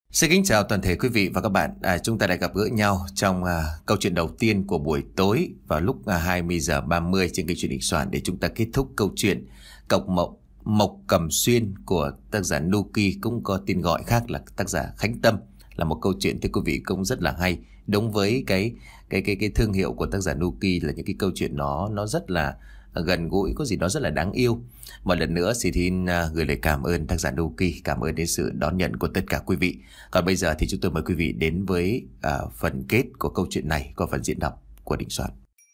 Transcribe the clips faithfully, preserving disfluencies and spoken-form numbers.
Xin kính chào toàn thể quý vị và các bạn. À, chúng ta đã gặp gỡ nhau trong à, câu chuyện đầu tiên của buổi tối vào lúc à, hai mươi giờ ba mươi trên kênh Chuyện Đình Soạn để chúng ta kết thúc câu chuyện Cọc Mộc Mộc Cầm Xuyên của tác giả Nuki, cũng có tên gọi khác là tác giả Khánh Tâm. Là một câu chuyện thưa quý vị cũng rất là hay, đúng với cái cái cái cái thương hiệu của tác giả Nuki, là những cái câu chuyện nó nó rất là gần gũi, có gì đó rất là đáng yêu. Một lần nữa xin xin uh, gửi lời cảm ơn tác giả Nuki, cảm ơn đến sự đón nhận của tất cả quý vị. Còn bây giờ thì chúng tôi mời quý vị đến với uh, phần kết của câu chuyện này qua phần diễn đọc của Đình Soạn.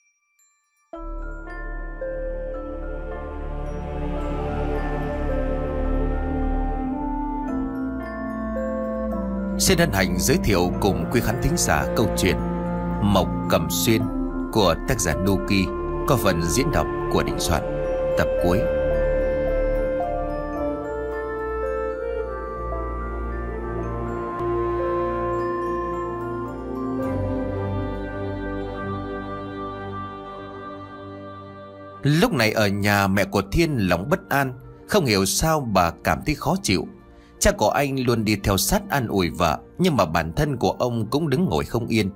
Xin hân hạnh giới thiệu cùng quý khán thính giả câu chuyện Mộc Cầm Xuyên của tác giả Nuki có phần diễn đọc của Đình Soạn, tập cuối. Lúc này ở nhà mẹ của Thiên lòng bất an, không hiểu sao bà cảm thấy khó chịu. Cha của anh luôn đi theo sát an ủi vợ, nhưng mà bản thân của ông cũng đứng ngồi không yên.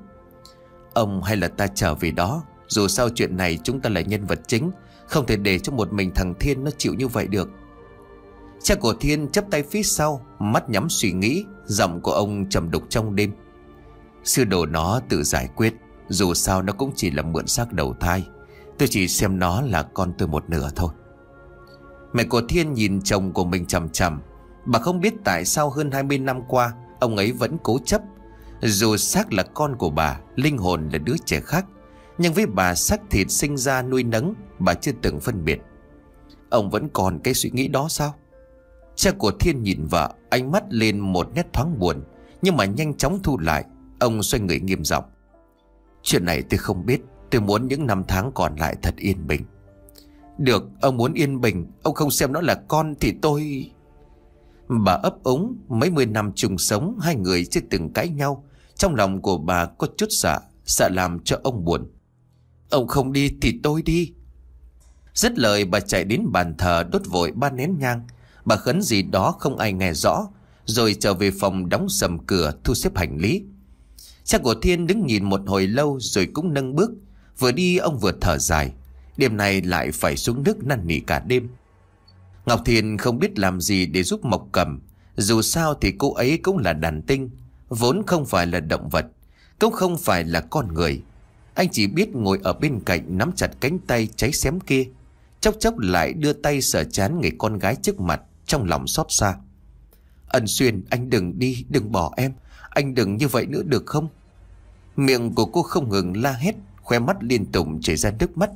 Ông hay là ta trở về đó, dù sao chuyện này chúng ta là nhân vật chính, không thể để cho một mình thằng Thiên nó chịu như vậy được. Cha của Thiên chắp tay phía sau, mắt nhắm suy nghĩ, giọng của ông trầm đục trong đêm. Sư đồ nó tự giải quyết, dù sao nó cũng chỉ là mượn xác đầu thai. Tôi chỉ xem nó là con tôi một nửa thôi. Mẹ của Thiên nhìn chồng của mình chằm chằm. Bà không biết tại sao hơn hai mươi năm qua ông ấy vẫn cố chấp. Dù xác là con của bà, linh hồn là đứa trẻ khác, nhưng với bà xác thịt sinh ra nuôi nấng, bà chưa từng phân biệt. Ông vẫn còn cái suy nghĩ đó sao? Cha của Thiên nhìn vợ, ánh mắt lên một nét thoáng buồn, nhưng mà nhanh chóng thu lại. Ông xoay người nghiêm giọng. Chuyện này tôi không biết. Tôi muốn những năm tháng còn lại thật yên bình. Được, ông muốn yên bình, ông không xem nó là con thì tôi... Bà ấp úng, mấy mươi năm chung sống, hai người chưa từng cãi nhau. Trong lòng của bà có chút sợ, sợ làm cho ông buồn. Ông không đi thì tôi đi. Dứt lời bà chạy đến bàn thờ đốt vội ba nén nhang. Bà khấn gì đó không ai nghe rõ, rồi trở về phòng đóng sầm cửa thu xếp hành lý. Cha của Thiên đứng nhìn một hồi lâu rồi cũng nâng bước. Vừa đi ông vừa thở dài. Đêm nay lại phải xuống nước năn nỉ cả đêm. Ngọc Thiền không biết làm gì để giúp Mộc Cầm. Dù sao thì cô ấy cũng là đàn tinh, vốn không phải là động vật, cũng không phải là con người. Anh chỉ biết ngồi ở bên cạnh nắm chặt cánh tay cháy xém kia, chốc chốc lại đưa tay sờ trán người con gái trước mặt, trong lòng xót xa. Ân Xuyên, anh đừng đi, đừng bỏ em. Anh đừng như vậy nữa được không? Miệng của cô không ngừng la hét, khóe mắt liên tục chảy ra nước mắt.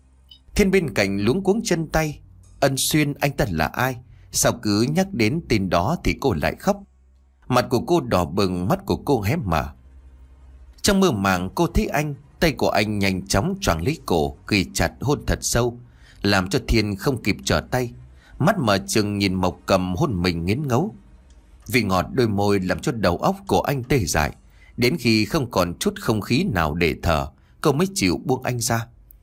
Thiên bên cạnh luống cuống chân tay. Ân Xuyên, anh ta là ai? Sao cứ nhắc đến tên đó thì cô lại khóc? Mặt của cô đỏ bừng, mắt của cô hé mở. Trong mơ màng cô thấy anh, tay của anh nhanh chóng choàng lấy cổ, ghi chặt hôn thật sâu, làm cho Thiên không kịp trở tay. Mắt mở trừng nhìn Mộc Cầm hôn mình nghiến ngấu. Vị ngọt đôi môi làm cho đầu óc của anh tê dại. Đến khi không còn chút không khí nào để thở, cô mới chịu buông anh ra.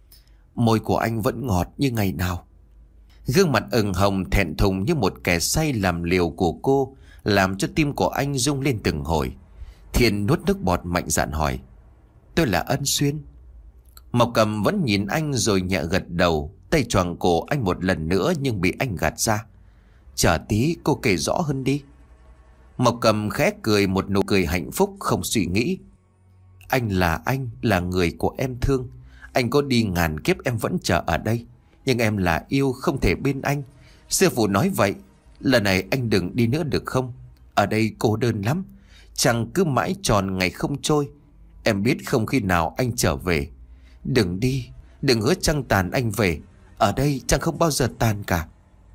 Môi của anh vẫn ngọt như ngày nào. Gương mặt ửng hồng thẹn thùng như một kẻ say làm liều của cô, làm cho tim của anh rung lên từng hồi. Thiên nuốt nước bọt mạnh dạn hỏi. Tôi là Ân Xuyên. Mộc Cầm vẫn nhìn anh rồi nhẹ gật đầu. Tay choàng cổ anh một lần nữa nhưng bị anh gạt ra. Chờ tí, cô kể rõ hơn đi. Mộc Cầm khẽ cười một nụ cười hạnh phúc không suy nghĩ. Anh là anh, là người của em thương. Anh có đi ngàn kiếp em vẫn chờ ở đây, nhưng em là yêu không thể bên anh. Sư phụ nói vậy. Lần này anh đừng đi nữa được không? Ở đây cô đơn lắm. Chẳng cứ mãi tròn ngày không trôi. Em biết không khi nào anh trở về. Đừng đi, đừng hứa trăng tàn anh về. Ở đây chẳng không bao giờ tàn cả.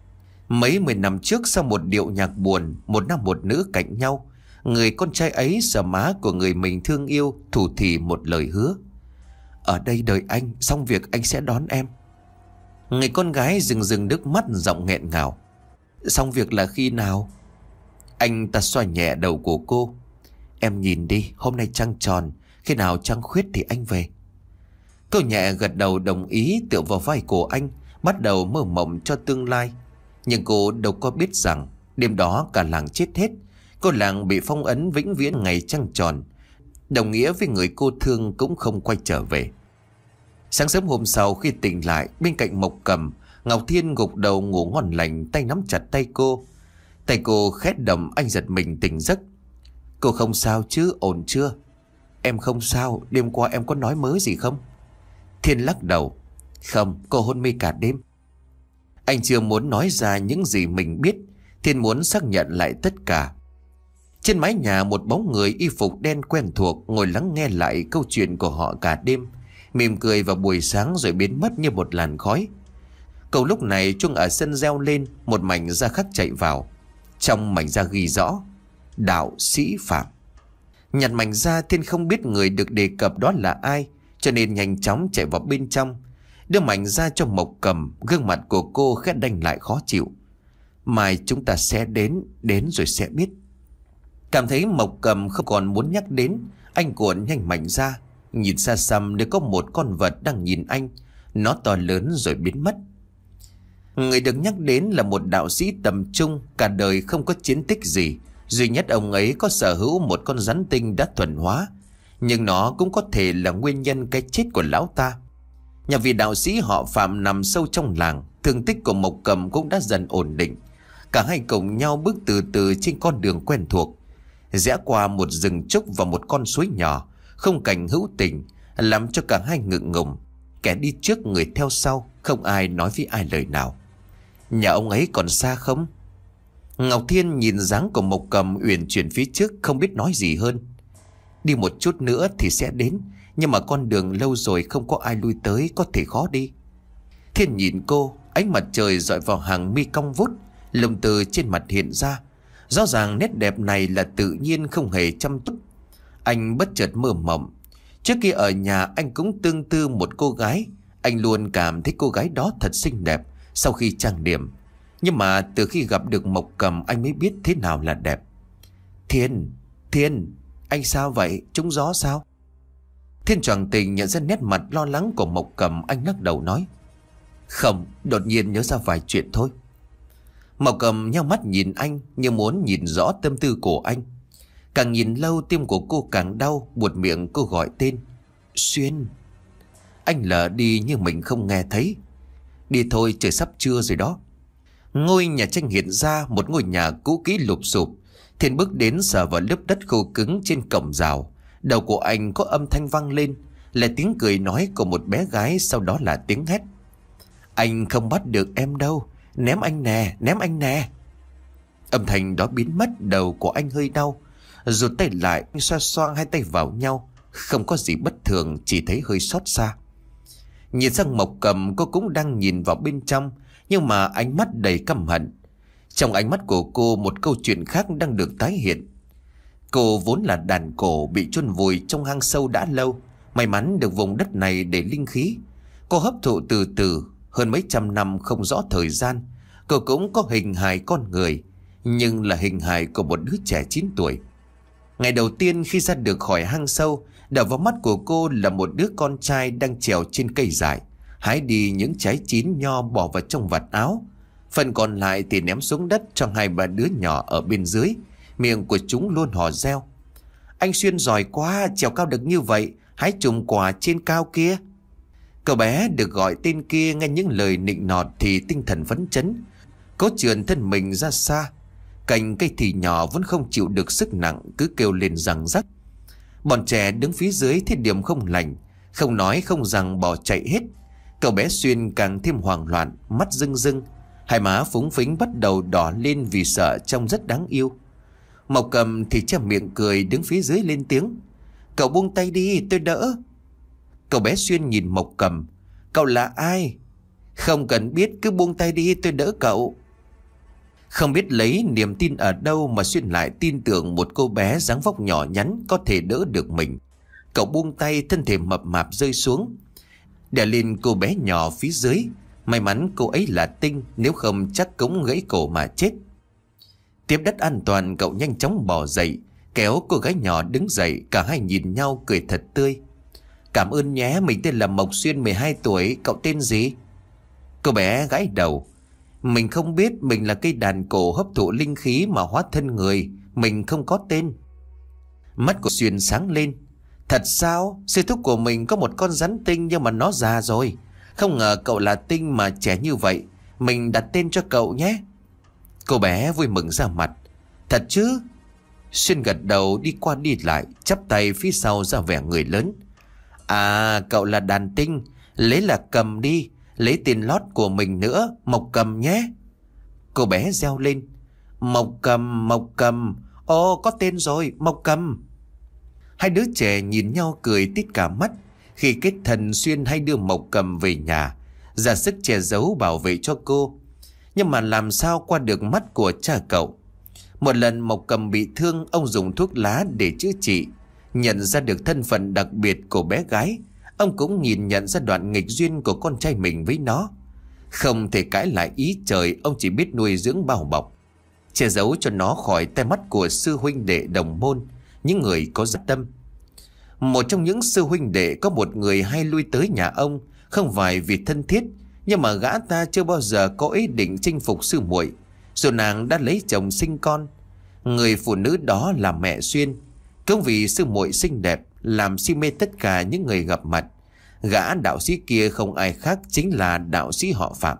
Mấy mười năm trước, sau một điệu nhạc buồn, một nam một nữ cạnh nhau, người con trai ấy sờ má của người mình thương yêu, thủ thỉ một lời hứa. Ở đây đợi anh, xong việc anh sẽ đón em. Người con gái rừng rừng nước mắt, giọng nghẹn ngào. Xong việc là khi nào? Anh ta xoa nhẹ đầu của cô. Em nhìn đi, hôm nay trăng tròn, khi nào trăng khuyết thì anh về. Cô nhẹ gật đầu đồng ý, tựa vào vai của anh, bắt đầu mơ mộng cho tương lai. Nhưng cô đâu có biết rằng đêm đó cả làng chết hết. Cô làng bị phong ấn vĩnh viễn ngày trăng tròn, đồng nghĩa với người cô thương cũng không quay trở về. Sáng sớm hôm sau khi tỉnh lại, bên cạnh Mộc Cầm, Ngọc Thiên gục đầu ngủ ngon lành, tay nắm chặt tay cô. Tay cô khét đầm, anh giật mình tỉnh giấc. Cô không sao chứ, ổn chưa? Em không sao, đêm qua em có nói mớ gì không? Thiên lắc đầu. Không, cô hôn mê cả đêm. Anh chưa muốn nói ra những gì mình biết. Thiên muốn xác nhận lại tất cả. Trên mái nhà, một bóng người y phục đen quen thuộc ngồi lắng nghe lại câu chuyện của họ cả đêm, mỉm cười vào buổi sáng rồi biến mất như một làn khói. Cậu lúc này chuông ở sân reo lên, một mảnh da khắc chạy vào. Trong mảnh da ghi rõ Đạo Sĩ Phạm. Nhặt mảnh da, Thiên không biết người được đề cập đó là ai, cho nên nhanh chóng chạy vào bên trong, đưa mảnh da cho Mộc Cầm. Gương mặt của cô khét đanh lại khó chịu. Mai chúng ta sẽ đến, đến rồi sẽ biết. Cảm thấy Mộc Cầm không còn muốn nhắc đến, anh cuộn nhanh mảnh da. Nhìn xa xăm nếu có một con vật đang nhìn anh. Nó to lớn rồi biến mất. Người được nhắc đến là một đạo sĩ tầm trung, cả đời không có chiến tích gì. Duy nhất ông ấy có sở hữu một con rắn tinh đã thuần hóa, nhưng nó cũng có thể là nguyên nhân cái chết của lão ta. Nhà vị đạo sĩ họ Phạm nằm sâu trong làng, thương tích của Mộc Cầm cũng đã dần ổn định. Cả hai cùng nhau bước từ từ trên con đường quen thuộc, rẽ qua một rừng trúc và một con suối nhỏ, không cảnh hữu tình làm cho cả hai ngượng ngùng. Kẻ đi trước người theo sau, không ai nói với ai lời nào. Nhà ông ấy còn xa không? Ngọc Thiên nhìn dáng của Mộc Cầm uyển chuyển phía trước, không biết nói gì hơn. Đi một chút nữa thì sẽ đến, nhưng mà con đường lâu rồi không có ai lui tới, có thể khó đi. Thiên nhìn cô, ánh mặt trời dọi vào hàng mi cong vút, lông từ trên mặt hiện ra. Rõ ràng nét đẹp này là tự nhiên, không hề chăm chút. Anh bất chợt mơ mộng. Trước kia ở nhà anh cũng tương tư một cô gái. Anh luôn cảm thấy cô gái đó thật xinh đẹp sau khi trang điểm. Nhưng mà từ khi gặp được Mộc Cầm, anh mới biết thế nào là đẹp. Thiên, Thiên, anh sao vậy? Trúng gió sao? Thiên choàng tỉnh nhận ra nét mặt lo lắng của Mộc Cầm, anh lắc đầu nói. Không, đột nhiên nhớ ra vài chuyện thôi. Mộc Cầm nheo mắt nhìn anh như muốn nhìn rõ tâm tư của anh. Càng nhìn lâu tim của cô càng đau, buột miệng cô gọi tên. Xuyên. Anh lờ đi như mình không nghe thấy. Đi thôi, trời sắp trưa rồi đó. Ngôi nhà tranh hiện ra một ngôi nhà cũ kỹ lụp xụp. Thiên bước đến sờ vào lớp đất khô cứng trên cổng rào. Đầu của anh có âm thanh vang lên, là tiếng cười nói của một bé gái, sau đó là tiếng hét. Anh không bắt được em đâu, ném anh nè, ném anh nè. Âm thanh đó biến mất, đầu của anh hơi đau. Rụt tay lại, xoa xoa hai tay vào nhau. Không có gì bất thường, chỉ thấy hơi xót xa. Nhìn sang Mộc Cầm, cô cũng đang nhìn vào bên trong, nhưng mà ánh mắt đầy căm hận. Trong ánh mắt của cô, một câu chuyện khác đang được tái hiện. Cô vốn là đàn cổ bị chôn vùi trong hang sâu đã lâu, may mắn được vùng đất này để linh khí. Cô hấp thụ từ từ, hơn mấy trăm năm không rõ thời gian. Cô cũng có hình hài con người, nhưng là hình hài của một đứa trẻ chín tuổi. Ngày đầu tiên khi ra được khỏi hang sâu, đập vào mắt của cô là một đứa con trai đang trèo trên cây dại, hái đi những trái chín nho bỏ vào trong vạt áo. Phần còn lại thì ném xuống đất cho hai ba đứa nhỏ ở bên dưới. Miệng của chúng luôn hò reo. Anh Xuyên giỏi quá, trèo cao được như vậy, hái chùm quả trên cao kia. Cậu bé được gọi tên kia nghe những lời nịnh nọt thì tinh thần phấn chấn, cố trườn thân mình ra xa. Cành cây thì nhỏ vẫn không chịu được sức nặng, cứ kêu lên rằng rắc. Bọn trẻ đứng phía dưới thấy điểm không lành, không nói không rằng bỏ chạy hết. Cậu bé Xuyên càng thêm hoảng loạn, mắt rưng rưng, hai má phúng phính bắt đầu đỏ lên vì sợ trông rất đáng yêu. Mộc Cầm thì che miệng cười đứng phía dưới lên tiếng. Cậu buông tay đi, tôi đỡ. Cậu bé Xuyên nhìn Mộc Cầm. Cậu là ai? Không cần biết, cứ buông tay đi, tôi đỡ cậu. Không biết lấy niềm tin ở đâu mà Xuyên lại tin tưởng một cô bé dáng vóc nhỏ nhắn có thể đỡ được mình. Cậu buông tay, thân thể mập mạp rơi xuống, đè lên cô bé nhỏ phía dưới. May mắn cô ấy là tinh, nếu không chắc cũng gãy cổ mà chết. Tiếp đất an toàn, cậu nhanh chóng bò dậy, kéo cô gái nhỏ đứng dậy. Cả hai nhìn nhau cười thật tươi. Cảm ơn nhé, mình tên là Mộc Xuyên, mười hai tuổi, cậu tên gì? Cô bé gãi đầu. Mình không biết, mình là cây đàn cổ hấp thụ linh khí mà hóa thân người, mình không có tên. Mắt của Xuyên sáng lên. Thật sao? Sư thúc của mình có một con rắn tinh nhưng mà nó già rồi. Không ngờ cậu là tinh mà trẻ như vậy. Mình đặt tên cho cậu nhé. Cô bé vui mừng ra mặt. Thật chứ? Xuyên gật đầu đi qua đi lại, chắp tay phía sau ra vẻ người lớn. À, cậu là đàn tinh, lấy là Cầm đi, lấy tên lót của mình nữa, Mộc Cầm nhé. Cô bé reo lên. Mộc Cầm, Mộc Cầm, ồ có tên rồi, Mộc Cầm. Hai đứa trẻ nhìn nhau cười tít cả mắt. Khi kết thân, Xuyên hay đưa Mộc Cầm về nhà, ra sức che giấu bảo vệ cho cô. Nhưng mà làm sao qua được mắt của cha cậu. Một lần Mộc Cầm bị thương, ông dùng thuốc lá để chữa trị. Nhận ra được thân phận đặc biệt của bé gái, ông cũng nhìn nhận ra đoạn nghịch duyên của con trai mình với nó. Không thể cãi lại ý trời, ông chỉ biết nuôi dưỡng bao bọc, che giấu cho nó khỏi tay mắt của sư huynh đệ đồng môn, những người có dạ tâm. Một trong những sư huynh đệ có một người hay lui tới nhà ông, không phải vì thân thiết, nhưng mà gã ta chưa bao giờ có ý định chinh phục sư muội, dù nàng đã lấy chồng sinh con. Người phụ nữ đó là mẹ Xuyên. Cũng vì sư muội xinh đẹp làm si mê tất cả những người gặp mặt. Gã đạo sĩ kia không ai khác chính là đạo sĩ họ Phạm.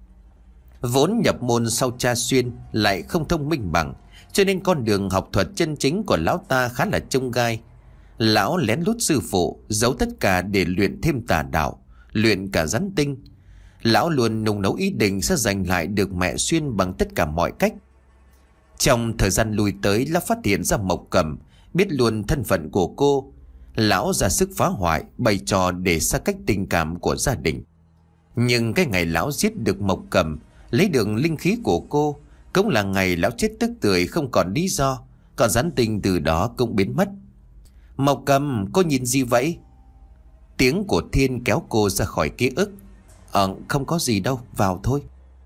Vốn nhập môn sau cha Xuyên lại không thông minh bằng, cho nên con đường học thuật chân chính của lão ta khá là chông gai. Lão lén lút sư phụ, giấu tất cả để luyện thêm tà đạo, luyện cả rắn tinh. Lão luôn nung nấu ý định sẽ giành lại được mẹ Xuyên bằng tất cả mọi cách. Trong thời gian lui tới, lão phát hiện ra Mộc Cầm biết luôn thân phận của cô. Lão ra sức phá hoại, bày trò để xa cách tình cảm của gia đình. Nhưng cái ngày lão giết được Mộc Cầm, lấy được linh khí của cô, cũng là ngày lão chết tức tưởi không còn lý do. Còn rắn tinh từ đó cũng biến mất. Mộc Cầm, cô nhìn gì vậy? Tiếng của Thiên kéo cô ra khỏi ký ức. Ờ, không có gì đâu, vào thôi.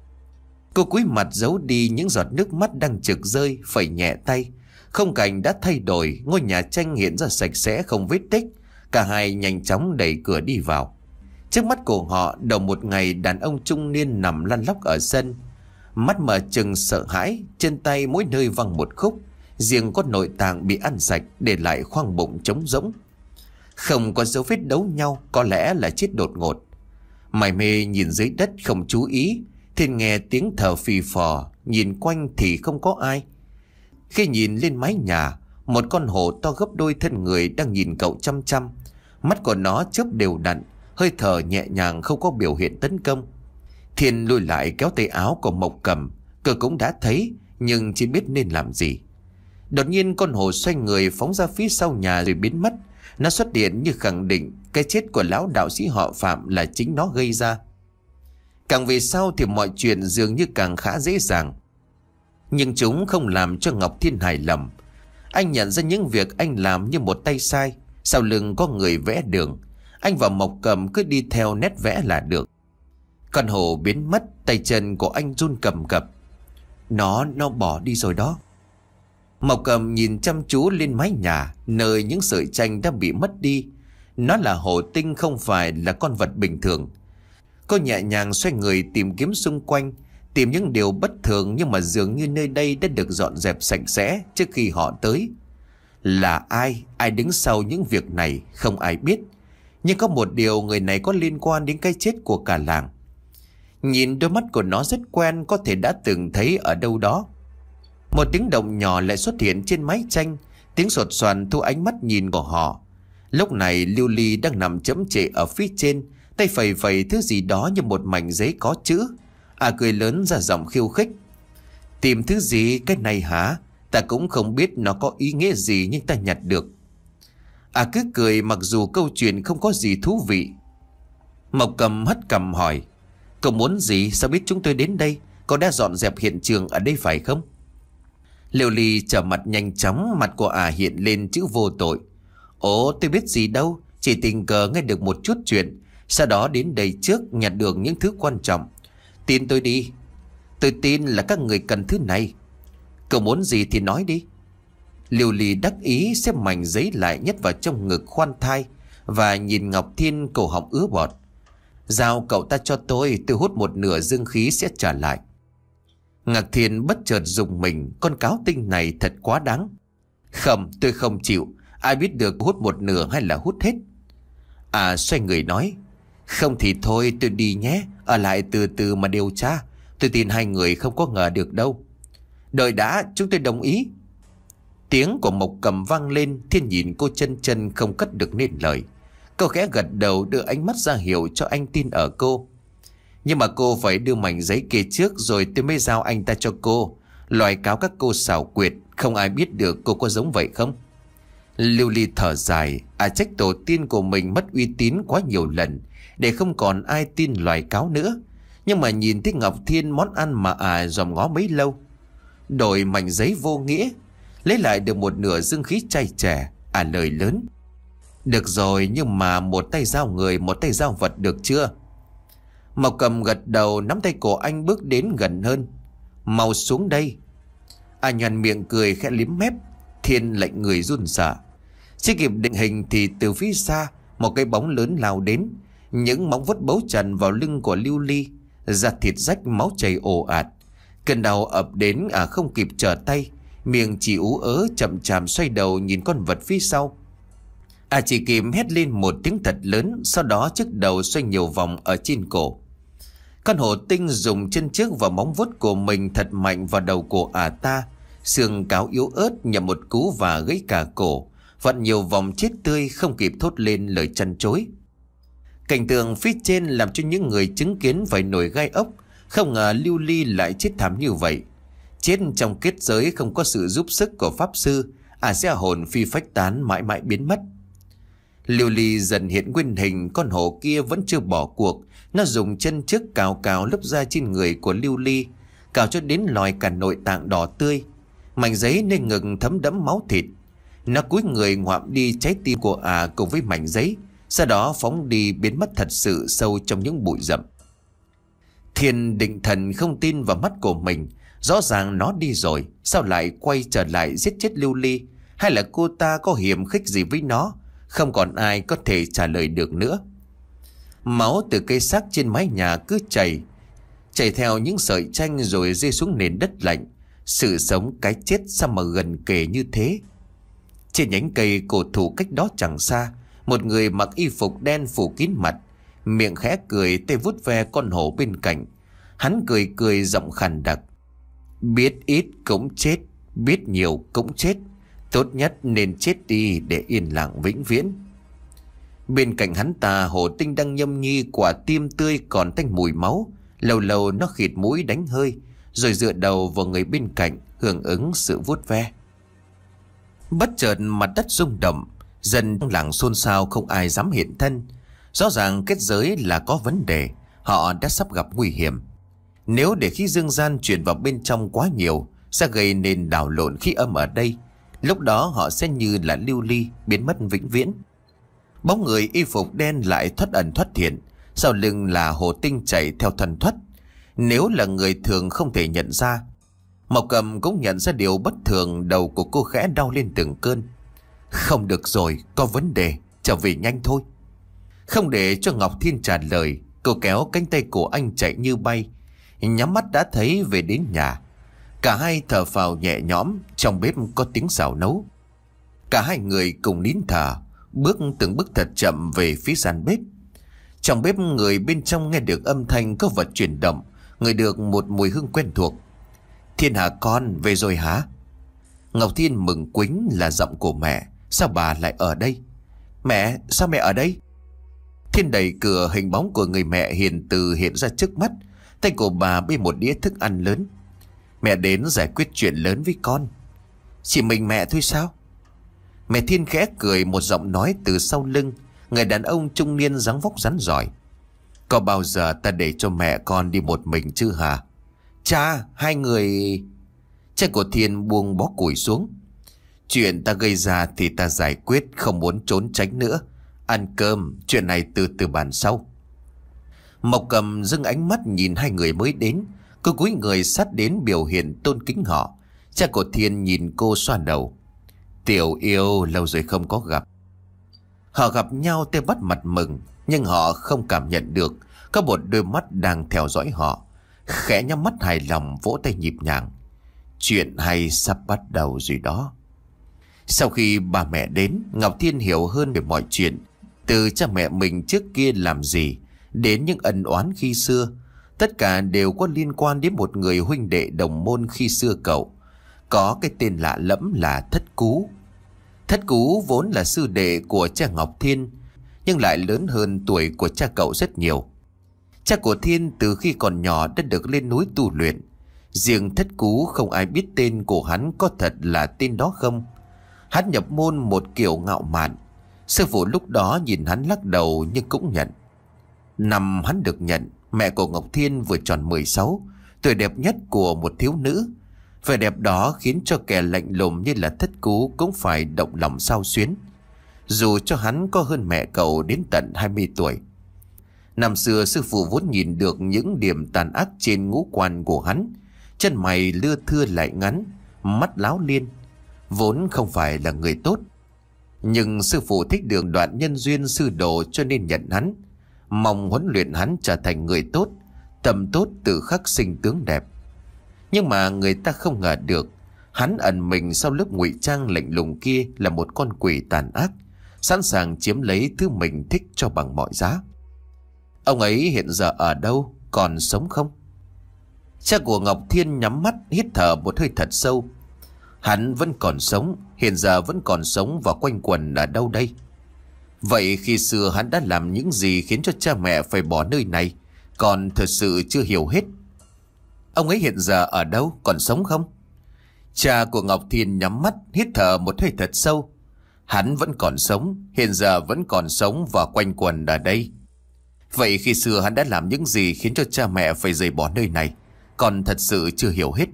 Cô cúi mặt giấu đi những giọt nước mắt đang trực rơi, phẩy nhẹ tay. Không cảnh đã thay đổi, ngôi nhà tranh hiện ra sạch sẽ không vết tích. Cả hai nhanh chóng đẩy cửa đi vào. Trước mắt của họ, đầu một ngày đàn ông trung niên nằm lăn lóc ở sân. Mắt mở trừng sợ hãi, trên tay mỗi nơi văng một khúc. Riêng có nội tạng bị ăn sạch, để lại khoang bụng trống rỗng. Không có dấu vết đấu nhau, có lẽ là chết đột ngột. Mải mê nhìn dưới đất không chú ý, Thiên nghe tiếng thở phì phò, nhìn quanh thì không có ai. Khi nhìn lên mái nhà, một con hổ to gấp đôi thân người đang nhìn cậu chăm chăm. Mắt của nó chớp đều đặn, hơi thở nhẹ nhàng, không có biểu hiện tấn công. Thiên lùi lại kéo tay áo của Mộc Cầm. Cậu cũng đã thấy, nhưng chỉ biết nên làm gì. Đột nhiên con hổ xoay người phóng ra phía sau nhà rồi biến mất. Nó xuất hiện như khẳng định cái chết của lão đạo sĩ họ Phạm là chính nó gây ra. Càng về sau thì mọi chuyện dường như càng khá dễ dàng. Nhưng chúng không làm cho Ngọc Thiên hài lòng. Anh nhận ra những việc anh làm như một tay sai. Sau lưng có người vẽ đường, anh và Mộc Cầm cứ đi theo nét vẽ là được. Con hổ biến mất, tay chân của anh run cầm cập. Nó, nó bỏ đi rồi đó. Mộc Cầm nhìn chăm chú lên mái nhà, nơi những sợi tranh đã bị mất đi. Nó là hổ tinh, không phải là con vật bình thường. Cô nhẹ nhàng xoay người tìm kiếm xung quanh, tìm những điều bất thường, nhưng mà dường như nơi đây đã được dọn dẹp sạch sẽ trước khi họ tới. Là ai, ai đứng sau những việc này không ai biết. Nhưng có một điều, người này có liên quan đến cái chết của cả làng. Nhìn đôi mắt của nó rất quen, có thể đã từng thấy ở đâu đó. Một tiếng động nhỏ lại xuất hiện trên mái tranh, tiếng sột soàn thu ánh mắt nhìn của họ. Lúc này Lưu Ly đang nằm chẫm chệ ở phía trên, tay phẩy phẩy thứ gì đó như một mảnh giấy có chữ. À cười lớn ra giọng khiêu khích. Tìm thứ gì cái này hả? Ta cũng không biết nó có ý nghĩa gì, nhưng ta nhặt được. À cứ cười mặc dù câu chuyện không có gì thú vị. Mộc Cầm hất cằm hỏi. Cậu muốn gì? Sao biết chúng tôi đến đây? Cậu đã dọn dẹp hiện trường ở đây phải không? Liêu Ly trở mặt nhanh chóng, mặt của ả à hiện lên chữ vô tội. Ồ, tôi biết gì đâu, chỉ tình cờ nghe được một chút chuyện, sau đó đến đây trước nhặt được những thứ quan trọng. Tin tôi đi. Tôi tin là các người cần thứ này. Cậu muốn gì thì nói đi. Liêu Ly đắc ý xếp mảnh giấy lại nhét vào trong ngực khoan thai, và nhìn Ngọc Thiên cổ họng ứa bọt. Giao cậu ta cho tôi, tôi hút một nửa dương khí sẽ trả lại. Ngạc Thiên bất chợt rùng mình, con cáo tinh này thật quá đáng. Không, tôi không chịu. Ai biết được hút một nửa hay là hút hết? À xoay người nói, không thì thôi tôi đi nhé, ở lại từ từ mà điều tra. Tôi tin hai người không có ngờ được đâu. Đợi đã, chúng tôi đồng ý. Tiếng của Mộc Cầm vang lên. Thiên nhìn cô chân chân không cất được nên lời. Cô khẽ gật đầu đưa ánh mắt ra hiệu cho anh tin ở cô. Nhưng mà cô phải đưa mảnh giấy kia trước rồi tôi mới giao anh ta cho cô. Loại cáo các cô xảo quyệt, không ai biết được cô có giống vậy không? Lưu Ly thở dài. À trách tổ tiên của mình mất uy tín quá nhiều lần, để không còn ai tin loài cáo nữa. Nhưng mà nhìn thấy Ngọc Thiên, món ăn mà à dòm ngó mấy lâu. Đổi mảnh giấy vô nghĩa, lấy lại được một nửa dương khí trai trẻ. À lời lớn. Được rồi, nhưng mà một tay giao người, một tay giao vật được chưa? Mộc Cầm gật đầu, nắm tay cổ anh bước đến gần hơn. Mau xuống đây. À nhoàn miệng cười khẽ liếm mép. Thiên lệnh người run sợ. Chưa kịp định hình thì từ phía xa một cái bóng lớn lao đến. Những móng vuốt bấu trần vào lưng của Lưu Ly, da thịt rách, máu chảy ồ ạt. Cơn đau ập đến à không kịp trở tay, miệng chỉ ú ớ chậm chạp xoay đầu nhìn con vật phía sau. À chỉ kịp hét lên một tiếng thật lớn, sau đó chiếc đầu xoay nhiều vòng ở trên cổ. Con hổ tinh dùng chân trước và móng vuốt của mình thật mạnh vào đầu của à ta. Xương cáo yếu ớt nhằm một cú và gãy cả cổ, vặn nhiều vòng chết tươi, không kịp thốt lên lời chăn chối. Cảnh tượng phía trên làm cho những người chứng kiến phải nổi gai ốc. Không ngờ Lưu Ly lại chết thảm như vậy. Chết trong kết giới không có sự giúp sức của pháp sư, à sẽ hồn phi phách tán, mãi mãi biến mất. Lưu Ly dần hiện nguyên hình. Con hổ kia vẫn chưa bỏ cuộc. Nó dùng chân trước cào cào lớp da trên người của Lưu Ly, cào cho đến lòi cả nội tạng đỏ tươi. Mảnh giấy nơi ngực thấm đẫm máu thịt. Nó cúi người ngoạm đi trái tim của à cùng với mảnh giấy, sau đó phóng đi biến mất thật sự sâu trong những bụi rậm. Thiên định thần không tin vào mắt của mình. Rõ ràng nó đi rồi, sao lại quay trở lại giết chết Lưu Ly? Hay là cô ta có hiểm khích gì với nó? Không còn ai có thể trả lời được nữa. Máu từ cây xác trên mái nhà cứ chảy, chảy theo những sợi tranh rồi rơi xuống nền đất lạnh. Sự sống cái chết sao mà gần kề như thế? Trên nhánh cây cổ thụ cách đó chẳng xa, một người mặc y phục đen phủ kín mặt, miệng khẽ cười, tay vuốt ve con hổ bên cạnh. Hắn cười cười giọng khàn đặc. Biết ít cũng chết, biết nhiều cũng chết. Tốt nhất nên chết đi để yên lặng vĩnh viễn. Bên cạnh hắn ta, hổ tinh đang nhâm nhi quả tim tươi còn tanh mùi máu. Lâu lâu nó khịt mũi đánh hơi, rồi dựa đầu vào người bên cạnh, hưởng ứng sự vuốt ve. Bất chợt mặt đất rung động, dân trong làng xôn xao không ai dám hiện thân. Rõ ràng kết giới là có vấn đề, họ đã sắp gặp nguy hiểm. Nếu để khí dương gian chuyển vào bên trong quá nhiều, sẽ gây nên đảo lộn khí âm ở đây. Lúc đó họ sẽ như là Lưu Ly, biến mất vĩnh viễn. Bóng người y phục đen lại thoát ẩn thoát hiện, sau lưng là hồ tinh chạy theo thần thoát. Nếu là người thường không thể nhận ra. Mộc Cầm cũng nhận ra điều bất thường, đầu của cô khẽ đau lên từng cơn. Không được rồi, có vấn đề, trở về nhanh thôi. Không để cho Ngọc Thiên trả lời, cô kéo cánh tay của anh chạy như bay. Nhắm mắt đã thấy về đến nhà. Cả hai thở phào nhẹ nhõm. Trong bếp có tiếng xào nấu. Cả hai người cùng nín thở, bước từng bước thật chậm về phía gian bếp. Trong bếp, người bên trong nghe được âm thanh có vật chuyển động, ngửi được một mùi hương quen thuộc. Thiên hả con, về rồi hả? Ngọc Thiên mừng quính là giọng của mẹ. Sao bà lại ở đây? Mẹ, sao mẹ ở đây? Thiên đẩy cửa, hình bóng của người mẹ hiền từ hiện ra trước mắt. Tay của bà bê một đĩa thức ăn lớn. Mẹ đến giải quyết chuyện lớn với con. Chỉ mình mẹ thôi sao? Mẹ Thiên khẽ cười, một giọng nói từ sau lưng, người đàn ông trung niên dáng vóc rắn giỏi. Có bao giờ ta để cho mẹ con đi một mình chứ hả? Cha, hai người... Cha của Thiên buông bó củi xuống. Chuyện ta gây ra thì ta giải quyết, không muốn trốn tránh nữa. Ăn cơm, chuyện này từ từ bàn sau. Mộc Cầm dưng ánh mắt nhìn hai người mới đến. Cô cúi người sát đến biểu hiện tôn kính họ. Cha của Thiên nhìn cô xoa đầu. Tiểu yêu, lâu rồi không có gặp. Họ gặp nhau tay bắt mặt mừng, nhưng họ không cảm nhận được có một đôi mắt đang theo dõi họ. khẽ nhắm mắt hài lòng vỗ tay nhịp nhàng. Chuyện hay sắp bắt đầu rồi đó. Sau khi bà mẹ đến, Ngọc Thiên hiểu hơn về mọi chuyện, từ cha mẹ mình trước kia làm gì đến những ân oán khi xưa. Tất cả đều có liên quan đến một người huynh đệ đồng môn khi xưa cậu, có cái tên lạ lẫm là Thất Cú. Thất Cú vốn là sư đệ của cha Ngọc Thiên, nhưng lại lớn hơn tuổi của cha cậu rất nhiều. Cha của Thiên từ khi còn nhỏ đã được lên núi tu luyện. Riêng Thất Cú không ai biết tên của hắn có thật là tên đó không. Hắn nhập môn một kiểu ngạo mạn. Sư phụ lúc đó nhìn hắn lắc đầu nhưng cũng nhận. Năm hắn được nhận, mẹ của Ngọc Thiên vừa tròn mười sáu, tuổi đẹp nhất của một thiếu nữ. Vẻ đẹp đó khiến cho kẻ lạnh lùng như là Thất Cú cũng phải động lòng xao xuyến, dù cho hắn có hơn mẹ cậu đến tận hai mươi tuổi. Năm xưa sư phụ vốn nhìn được những điểm tàn ác trên ngũ quan của hắn. Chân mày lưa thưa lại ngắn, mắt láo liên, vốn không phải là người tốt. Nhưng sư phụ thích đường đoạn nhân duyên sư đồ cho nên nhận hắn, mong huấn luyện hắn trở thành người tốt, tâm tốt tự khắc sinh tướng đẹp. Nhưng mà người ta không ngờ được, hắn ẩn mình sau lớp ngụy trang lạnh lùng kia là một con quỷ tàn ác, sẵn sàng chiếm lấy thứ mình thích cho bằng mọi giá. Ông ấy hiện giờ ở đâu, còn sống không? Cha của Ngọc Thiên nhắm mắt hít thở một hơi thật sâu. Hắn vẫn còn sống, hiện giờ vẫn còn sống và quanh quẩn ở đâu đây? Vậy khi xưa hắn đã làm những gì khiến cho cha mẹ phải bỏ nơi này, còn thật sự chưa hiểu hết. Ông ấy hiện giờ ở đâu, còn sống không? Cha của Ngọc Thiên nhắm mắt hít thở một hơi thật sâu. Hắn vẫn còn sống, hiện giờ vẫn còn sống và quanh quẩn ở đây. Vậy khi xưa hắn đã làm những gì khiến cho cha mẹ phải rời bỏ nơi này, còn thật sự chưa hiểu hết.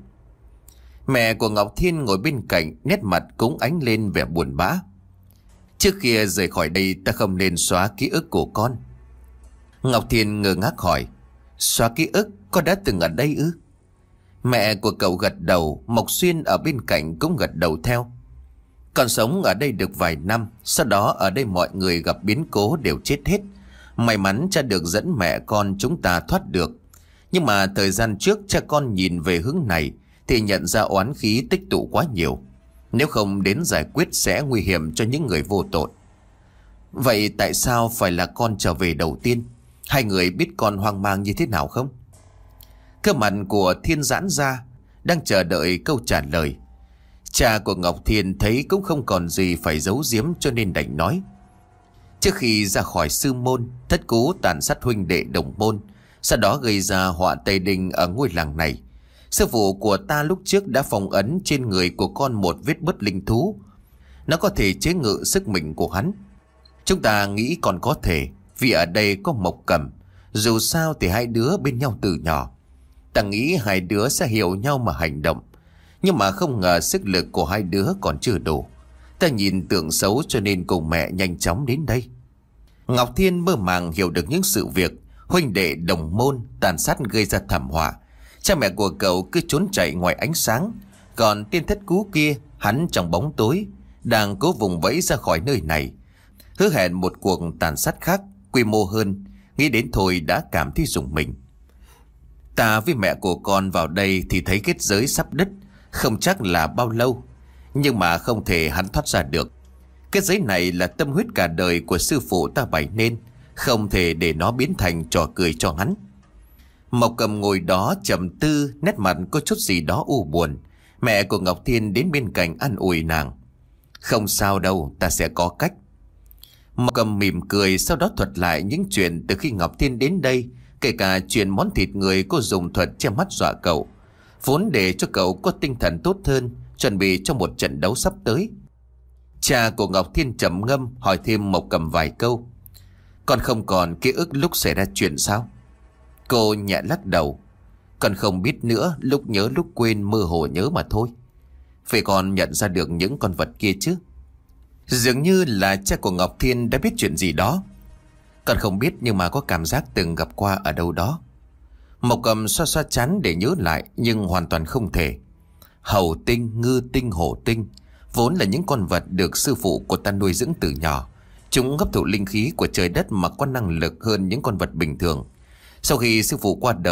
Mẹ của Ngọc Thiên ngồi bên cạnh, nét mặt cũng ánh lên vẻ buồn bã. Trước kia rời khỏi đây ta không nên xóa ký ức của con. Ngọc Thiên ngơ ngác hỏi, xóa ký ức, con đã từng ở đây ư? Mẹ của cậu gật đầu, Mộc Xuyên ở bên cạnh cũng gật đầu theo. Con sống ở đây được vài năm, sau đó ở đây mọi người gặp biến cố đều chết hết. May mắn cha được dẫn mẹ con chúng ta thoát được. Nhưng mà thời gian trước cha con nhìn về hướng này thì nhận ra oán khí tích tụ quá nhiều. Nếu không đến giải quyết sẽ nguy hiểm cho những người vô tội. Vậy tại sao phải là con trở về đầu tiên? Hai người biết con hoang mang như thế nào không? Cơ mặt của Thiên giãn ra, đang chờ đợi câu trả lời. Cha của Ngọc Thiên thấy cũng không còn gì phải giấu giếm cho nên đành nói. Trước khi ra khỏi sư môn, Thất Cú tàn sát huynh đệ đồng môn, sau đó gây ra họa Tây Đình ở ngôi làng này. Sư phụ của ta lúc trước đã phong ấn trên người của con một vết bứt linh thú. Nó có thể chế ngự sức mạnh của hắn. Chúng ta nghĩ còn có thể, vì ở đây có Mộc Cầm. Dù sao thì hai đứa bên nhau từ nhỏ. Ta nghĩ hai đứa sẽ hiểu nhau mà hành động. Nhưng mà không ngờ sức lực của hai đứa còn chưa đủ. Ta nhìn tưởng xấu cho nên cùng mẹ nhanh chóng đến đây. Ngọc Thiên mơ màng hiểu được những sự việc huynh đệ đồng môn tàn sát gây ra thảm họa. Cha mẹ của cậu cứ trốn chạy ngoài ánh sáng, còn tên Thất Cú kia, hắn trong bóng tối đang cố vùng vẫy ra khỏi nơi này, hứa hẹn một cuộc tàn sát khác, quy mô hơn. Nghĩ đến thôi đã cảm thấy rùng mình. Ta với mẹ của con vào đây thì thấy kết giới sắp đứt, không chắc là bao lâu, nhưng mà không thể hắn thoát ra được. Kết giới này là tâm huyết cả đời của sư phụ ta bày nên, không thể để nó biến thành trò cười cho hắn. Mộc Cầm ngồi đó trầm tư, nét mặt có chút gì đó u buồn. Mẹ của Ngọc Thiên đến bên cạnh an ủi nàng. Không sao đâu, ta sẽ có cách. Mộc Cầm mỉm cười, sau đó thuật lại những chuyện từ khi Ngọc Thiên đến đây, kể cả chuyện món thịt người cô dùng thuật che mắt dọa cậu, vốn để cho cậu có tinh thần tốt hơn, chuẩn bị cho một trận đấu sắp tới. Cha của Ngọc Thiên trầm ngâm hỏi thêm Mộc Cầm vài câu. Con không còn ký ức lúc xảy ra chuyện sao? Cô nhẹ lắc đầu. Con không biết nữa, lúc nhớ lúc quên, mơ hồ nhớ mà thôi. Phải còn nhận ra được những con vật kia chứ? Dường như là cha của Ngọc Thiên đã biết chuyện gì đó. Con không biết nhưng mà có cảm giác từng gặp qua ở đâu đó. Mộc Cầm xoa xoa trán để nhớ lại, nhưng hoàn toàn không thể. Hầu tinh, ngư tinh, hổ tinh vốn là những con vật được sư phụ của ta nuôi dưỡng từ nhỏ. Chúng hấp thụ linh khí của trời đất mà có năng lực hơn những con vật bình thường. Sau khi sư phụ qua đời,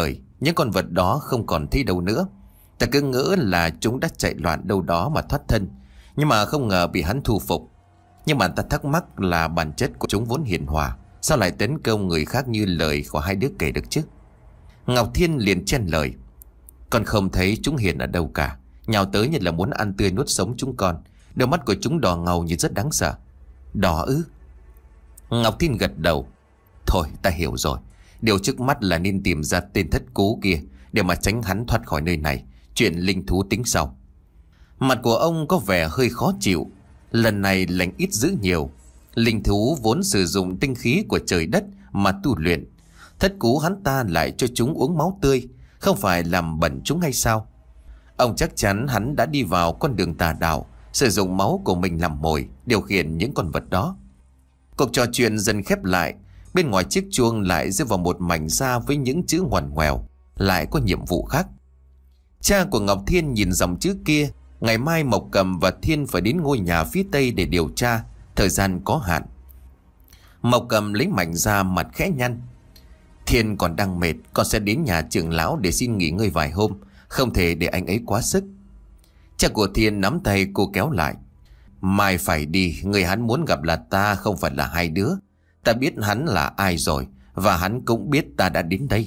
những con vật đó không còn thấy đâu nữa. Ta cứ ngỡ là chúng đã chạy loạn đâu đó mà thoát thân, nhưng mà không ngờ bị hắn thu phục. Nhưng mà ta thắc mắc là bản chất của chúng vốn hiền hòa, sao lại tấn công người khác như lời của hai đứa kể được chứ? Ngọc Thiên liền chen lời: Con không thấy chúng hiền ở đâu cả, nhào tới như là muốn ăn tươi nuốt sống chúng con. Đôi mắt của chúng đỏ ngầu như rất đáng sợ. Đỏ ư? Ngọc Thiên gật đầu: Thôi ta hiểu rồi. Điều trước mắt là nên tìm ra tên thất cú kia để mà tránh hắn thoát khỏi nơi này. Chuyện linh thú tính sau. Mặt của ông có vẻ hơi khó chịu. Lần này lành ít dữ nhiều. Linh thú vốn sử dụng tinh khí của trời đất mà tu luyện. Thất cú hắn ta lại cho chúng uống máu tươi, không phải làm bẩn chúng hay sao? Ông chắc chắn hắn đã đi vào con đường tà đạo, sử dụng máu của mình làm mồi, điều khiển những con vật đó. Cuộc trò chuyện dần khép lại. Bên ngoài chiếc chuông lại rơi vào một mảnh da với những chữ ngoằn ngoèo. Lại có nhiệm vụ khác. Cha của Ngọc Thiên nhìn dòng chữ kia. Ngày mai Mộc Cầm và Thiên phải đến ngôi nhà phía tây để điều tra. Thời gian có hạn. Mộc Cầm lấy mảnh da, mặt khẽ nhăn: Thiên còn đang mệt, con sẽ đến nhà trưởng lão để xin nghỉ ngơi vài hôm. Không thể để anh ấy quá sức. Cha của Thiên nắm tay cô kéo lại: Mai phải đi, người hắn muốn gặp là ta, không phải là hai đứa. Ta biết hắn là ai rồi, và hắn cũng biết ta đã đến đây.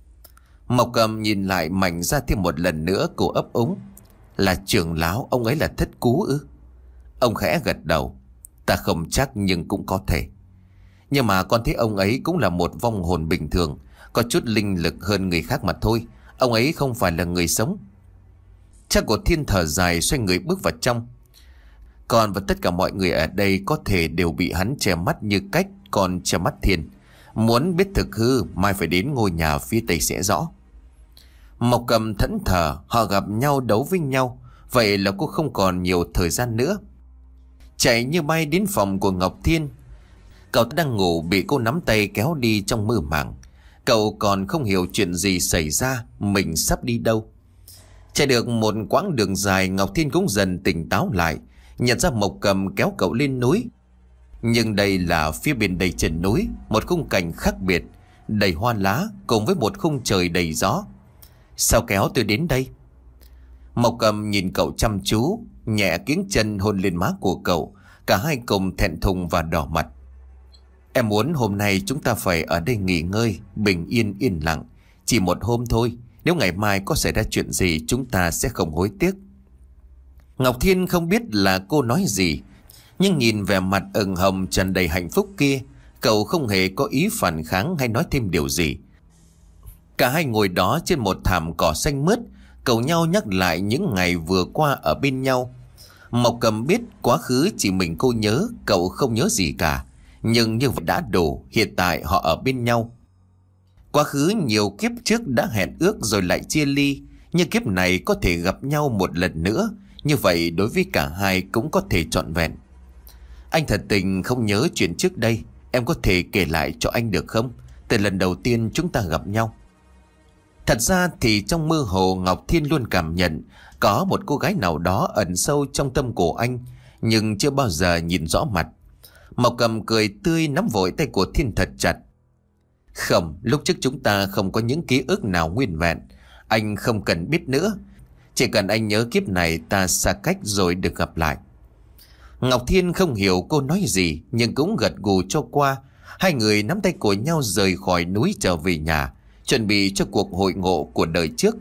Mộc Cầm nhìn lại mảnh ra thêm một lần nữa, cô ấp úng: Là trưởng lão, ông ấy là thất cú ư? Ông khẽ gật đầu: Ta không chắc nhưng cũng có thể. Nhưng mà con thấy ông ấy cũng là một vong hồn bình thường, có chút linh lực hơn người khác mà thôi. Ông ấy không phải là người sống. Cha của Thiên thở dài, xoay người bước vào trong. Con và tất cả mọi người ở đây có thể đều bị hắn che mắt như cách con che mắt Thiên. Muốn biết thực hư, mai phải đến ngôi nhà phía tây sẽ rõ. Mộc Cầm thẫn thờ, họ gặp nhau đấu với nhau. Vậy là cô không còn nhiều thời gian nữa. Chạy như bay đến phòng của Ngọc Thiên. Cậu đang ngủ bị cô nắm tay kéo đi trong mơ màng. Cậu còn không hiểu chuyện gì xảy ra, mình sắp đi đâu. Chạy được một quãng đường dài, Ngọc Thiên cũng dần tỉnh táo lại, nhận ra Mộc Cầm kéo cậu lên núi. Nhưng đây là phía bên đầy chân núi, một khung cảnh khác biệt, đầy hoa lá cùng với một khung trời đầy gió. Sao kéo tôi đến đây? Mộc Cầm nhìn cậu chăm chú, nhẹ kiếng chân hôn lên má của cậu. Cả hai cùng thẹn thùng và đỏ mặt. Em muốn hôm nay chúng ta phải ở đây nghỉ ngơi, bình yên yên lặng. Chỉ một hôm thôi, nếu ngày mai có xảy ra chuyện gì chúng ta sẽ không hối tiếc. Ngọc Thiên không biết là cô nói gì, nhưng nhìn vẻ mặt ửng hồng tràn đầy hạnh phúc kia, cậu không hề có ý phản kháng hay nói thêm điều gì. Cả hai ngồi đó trên một thảm cỏ xanh mướt, cầu nhau nhắc lại những ngày vừa qua ở bên nhau. Mộc Cầm biết quá khứ chỉ mình cô nhớ, cậu không nhớ gì cả. Nhưng như vậy đã đủ, hiện tại họ ở bên nhau. Quá khứ nhiều kiếp trước đã hẹn ước rồi lại chia ly, nhưng kiếp này có thể gặp nhau một lần nữa. Như vậy đối với cả hai cũng có thể trọn vẹn. Anh thật tình không nhớ chuyện trước đây, em có thể kể lại cho anh được không? Từ lần đầu tiên chúng ta gặp nhau. Thật ra thì trong mơ hồ Ngọc Thiên luôn cảm nhận có một cô gái nào đó ẩn sâu trong tâm cổ anh, nhưng chưa bao giờ nhìn rõ mặt. Mộc Cầm cười tươi nắm vội tay của Thiên thật chặt. Không, lúc trước chúng ta không có những ký ức nào nguyên vẹn. Anh không cần biết nữa. Chỉ cần anh nhớ kiếp này ta xa cách rồi được gặp lại. Ngọc Thiên không hiểu cô nói gì, nhưng cũng gật gù cho qua. Hai người nắm tay của nhau rời khỏi núi trở về nhà, chuẩn bị cho cuộc hội ngộ của đời trước.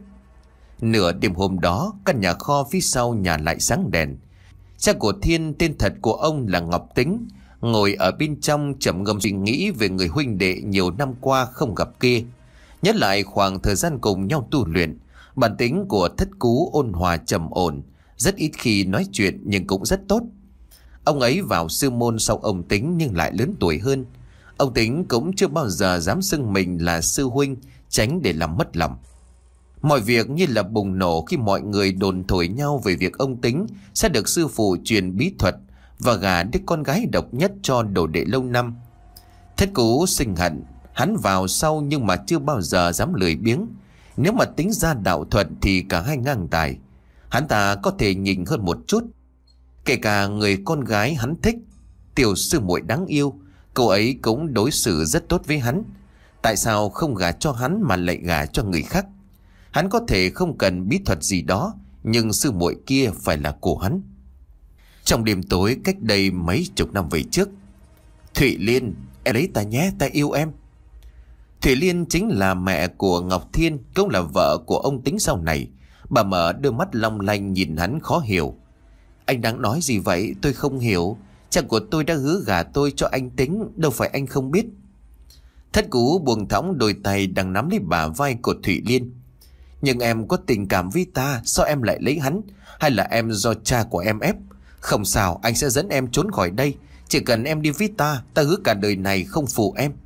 Nửa đêm hôm đó, căn nhà kho phía sau nhà lại sáng đèn. Cha của Thiên, tên thật của ông là Ngọc Tính, ngồi ở bên trong trầm ngâm suy nghĩ về người huynh đệ nhiều năm qua không gặp kia. Nhớ lại khoảng thời gian cùng nhau tu luyện, bản tính của thất cú ôn hòa trầm ổn, rất ít khi nói chuyện nhưng cũng rất tốt. Ông ấy vào sư môn sau ông Tính nhưng lại lớn tuổi hơn. Ông Tính cũng chưa bao giờ dám xưng mình là sư huynh, tránh để làm mất lòng. Mọi việc như là bùng nổ khi mọi người đồn thổi nhau về việc ông Tính sẽ được sư phụ truyền bí thuật và gả đứa con gái độc nhất cho đồ đệ lâu năm. Thất cú sinh hận, hắn vào sau nhưng mà chưa bao giờ dám lười biếng. Nếu mà tính ra đạo thuật thì cả hai ngang tài. Hắn ta có thể nhỉnh hơn một chút. Kể cả người con gái hắn thích, tiểu sư muội đáng yêu, cô ấy cũng đối xử rất tốt với hắn. Tại sao không gả cho hắn mà lại gả cho người khác? Hắn có thể không cần bí thuật gì đó, nhưng sư muội kia phải là của hắn. Trong đêm tối cách đây mấy chục năm về trước, Thụy Liên, em lấy ta nhé, ta yêu em. Thụy Liên chính là mẹ của Ngọc Thiên, cũng là vợ của ông Tính sau này. Bà mở đôi mắt long lanh nhìn hắn khó hiểu. Anh đang nói gì vậy? Tôi không hiểu. Cha của tôi đã hứa gả tôi cho anh Tính, đâu phải anh không biết. Thất Cú buông thõng đôi tay đang nắm lấy bả vai của Thụy Liên. Nhưng em có tình cảm với ta, sao em lại lấy hắn? Hay là em do cha của em ép? Không sao, anh sẽ dẫn em trốn khỏi đây. Chỉ cần em đi với ta, ta hứa cả đời này không phụ em.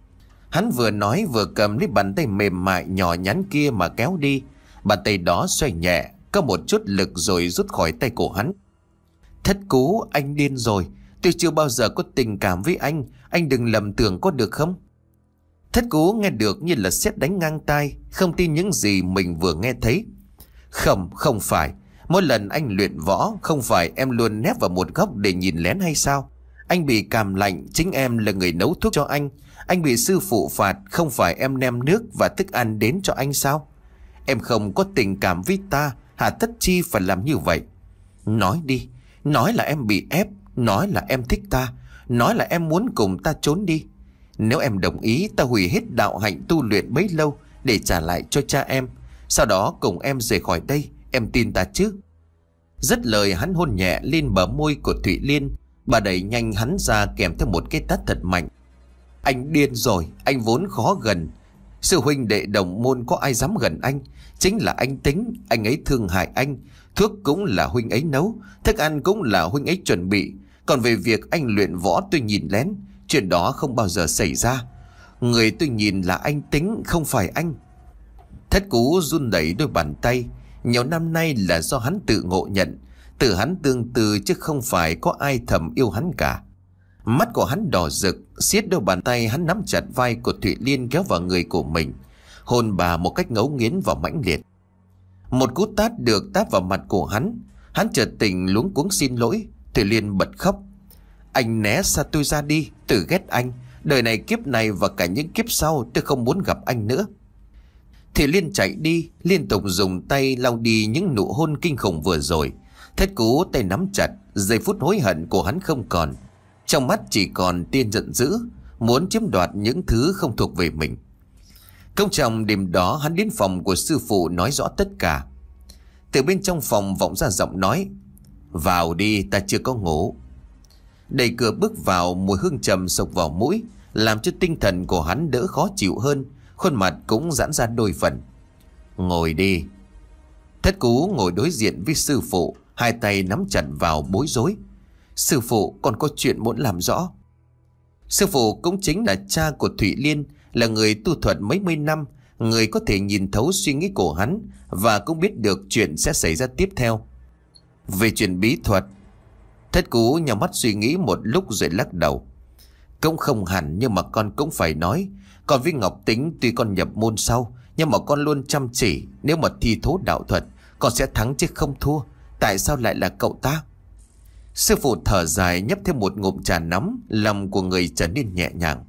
Hắn vừa nói vừa cầm lấy bàn tay mềm mại nhỏ nhắn kia mà kéo đi. Bàn tay đó xoay nhẹ, có một chút lực rồi rút khỏi tay của hắn. Thất Cú, anh điên rồi. Tôi chưa bao giờ có tình cảm với anh. Anh đừng lầm tưởng có được không? Thất Cú nghe được như là sét đánh ngang tai, không tin những gì mình vừa nghe thấy. Không, không phải. Mỗi lần anh luyện võ, không phải em luôn nép vào một góc để nhìn lén hay sao? Anh bị cảm lạnh, chính em là người nấu thuốc cho anh. Anh bị sư phụ phạt, không phải em ném nước và thức ăn đến cho anh sao? Em không có tình cảm với ta, hà tất chi phải làm như vậy? Nói đi, nói là em bị ép, nói là em thích ta, nói là em muốn cùng ta trốn đi. Nếu em đồng ý, ta hủy hết đạo hạnh tu luyện bấy lâu để trả lại cho cha em. Sau đó cùng em rời khỏi đây, em tin ta chứ? Dứt lời hắn hôn nhẹ lên bờ môi của Thụy Liên. Bà đẩy nhanh hắn ra kèm theo một cái tát thật mạnh. Anh điên rồi, anh vốn khó gần. Sư huynh đệ đồng môn có ai dám gần anh? Chính là anh Tính, anh ấy thương hại anh. Thuốc cũng là huynh ấy nấu, thức ăn cũng là huynh ấy chuẩn bị. Còn về việc anh luyện võ tôi nhìn lén, chuyện đó không bao giờ xảy ra. Người tôi nhìn là anh Tính, không phải anh. Thất Cú run đẩy đôi bàn tay. Nhiều năm nay là do hắn tự ngộ nhận, tự hắn tương tư chứ không phải có ai thầm yêu hắn cả. Mắt của hắn đỏ rực, siết đôi bàn tay hắn nắm chặt vai của Thụy Liên kéo vào người của mình, hôn bà một cách ngấu nghiến và mãnh liệt. Một cú tát được tát vào mặt của hắn. Hắn chợt tỉnh luống cuống xin lỗi. Thụy Liên bật khóc. Anh né xa tôi ra đi, tôi ghét anh. Đời này kiếp này và cả những kiếp sau tôi không muốn gặp anh nữa. Thụy Liên chạy đi, liên tục dùng tay lau đi những nụ hôn kinh khủng vừa rồi. Thất Cú tay nắm chặt, giây phút hối hận của hắn không còn. Trong mắt chỉ còn tia giận dữ, muốn chiếm đoạt những thứ không thuộc về mình. Công trong đêm đó hắn đến phòng của sư phụ nói rõ tất cả. Từ bên trong phòng vọng ra giọng nói. Vào đi, ta chưa có ngủ. Đẩy cửa bước vào, mùi hương trầm sộc vào mũi, làm cho tinh thần của hắn đỡ khó chịu hơn. Khuôn mặt cũng giãn ra đôi phần. Ngồi đi. Thất Cú ngồi đối diện với sư phụ, hai tay nắm chặt vào bối rối. Sư phụ, còn có chuyện muốn làm rõ. Sư phụ cũng chính là cha của Thụy Liên, là người tu thuật mấy mươi năm, người có thể nhìn thấu suy nghĩ của hắn và cũng biết được chuyện sẽ xảy ra tiếp theo. Về chuyện bí thuật, Thất Cú nhắm mắt suy nghĩ một lúc rồi lắc đầu. Cũng không hẳn, nhưng mà con cũng phải nói. Còn với Ngọc Tính, tuy con nhập môn sau, nhưng mà con luôn chăm chỉ. Nếu mà thi thố đạo thuật, con sẽ thắng chứ không thua. Tại sao lại là cậu ta? Sư phụ thở dài nhấp thêm một ngụm trà nóng, lòng của người trở nên nhẹ nhàng.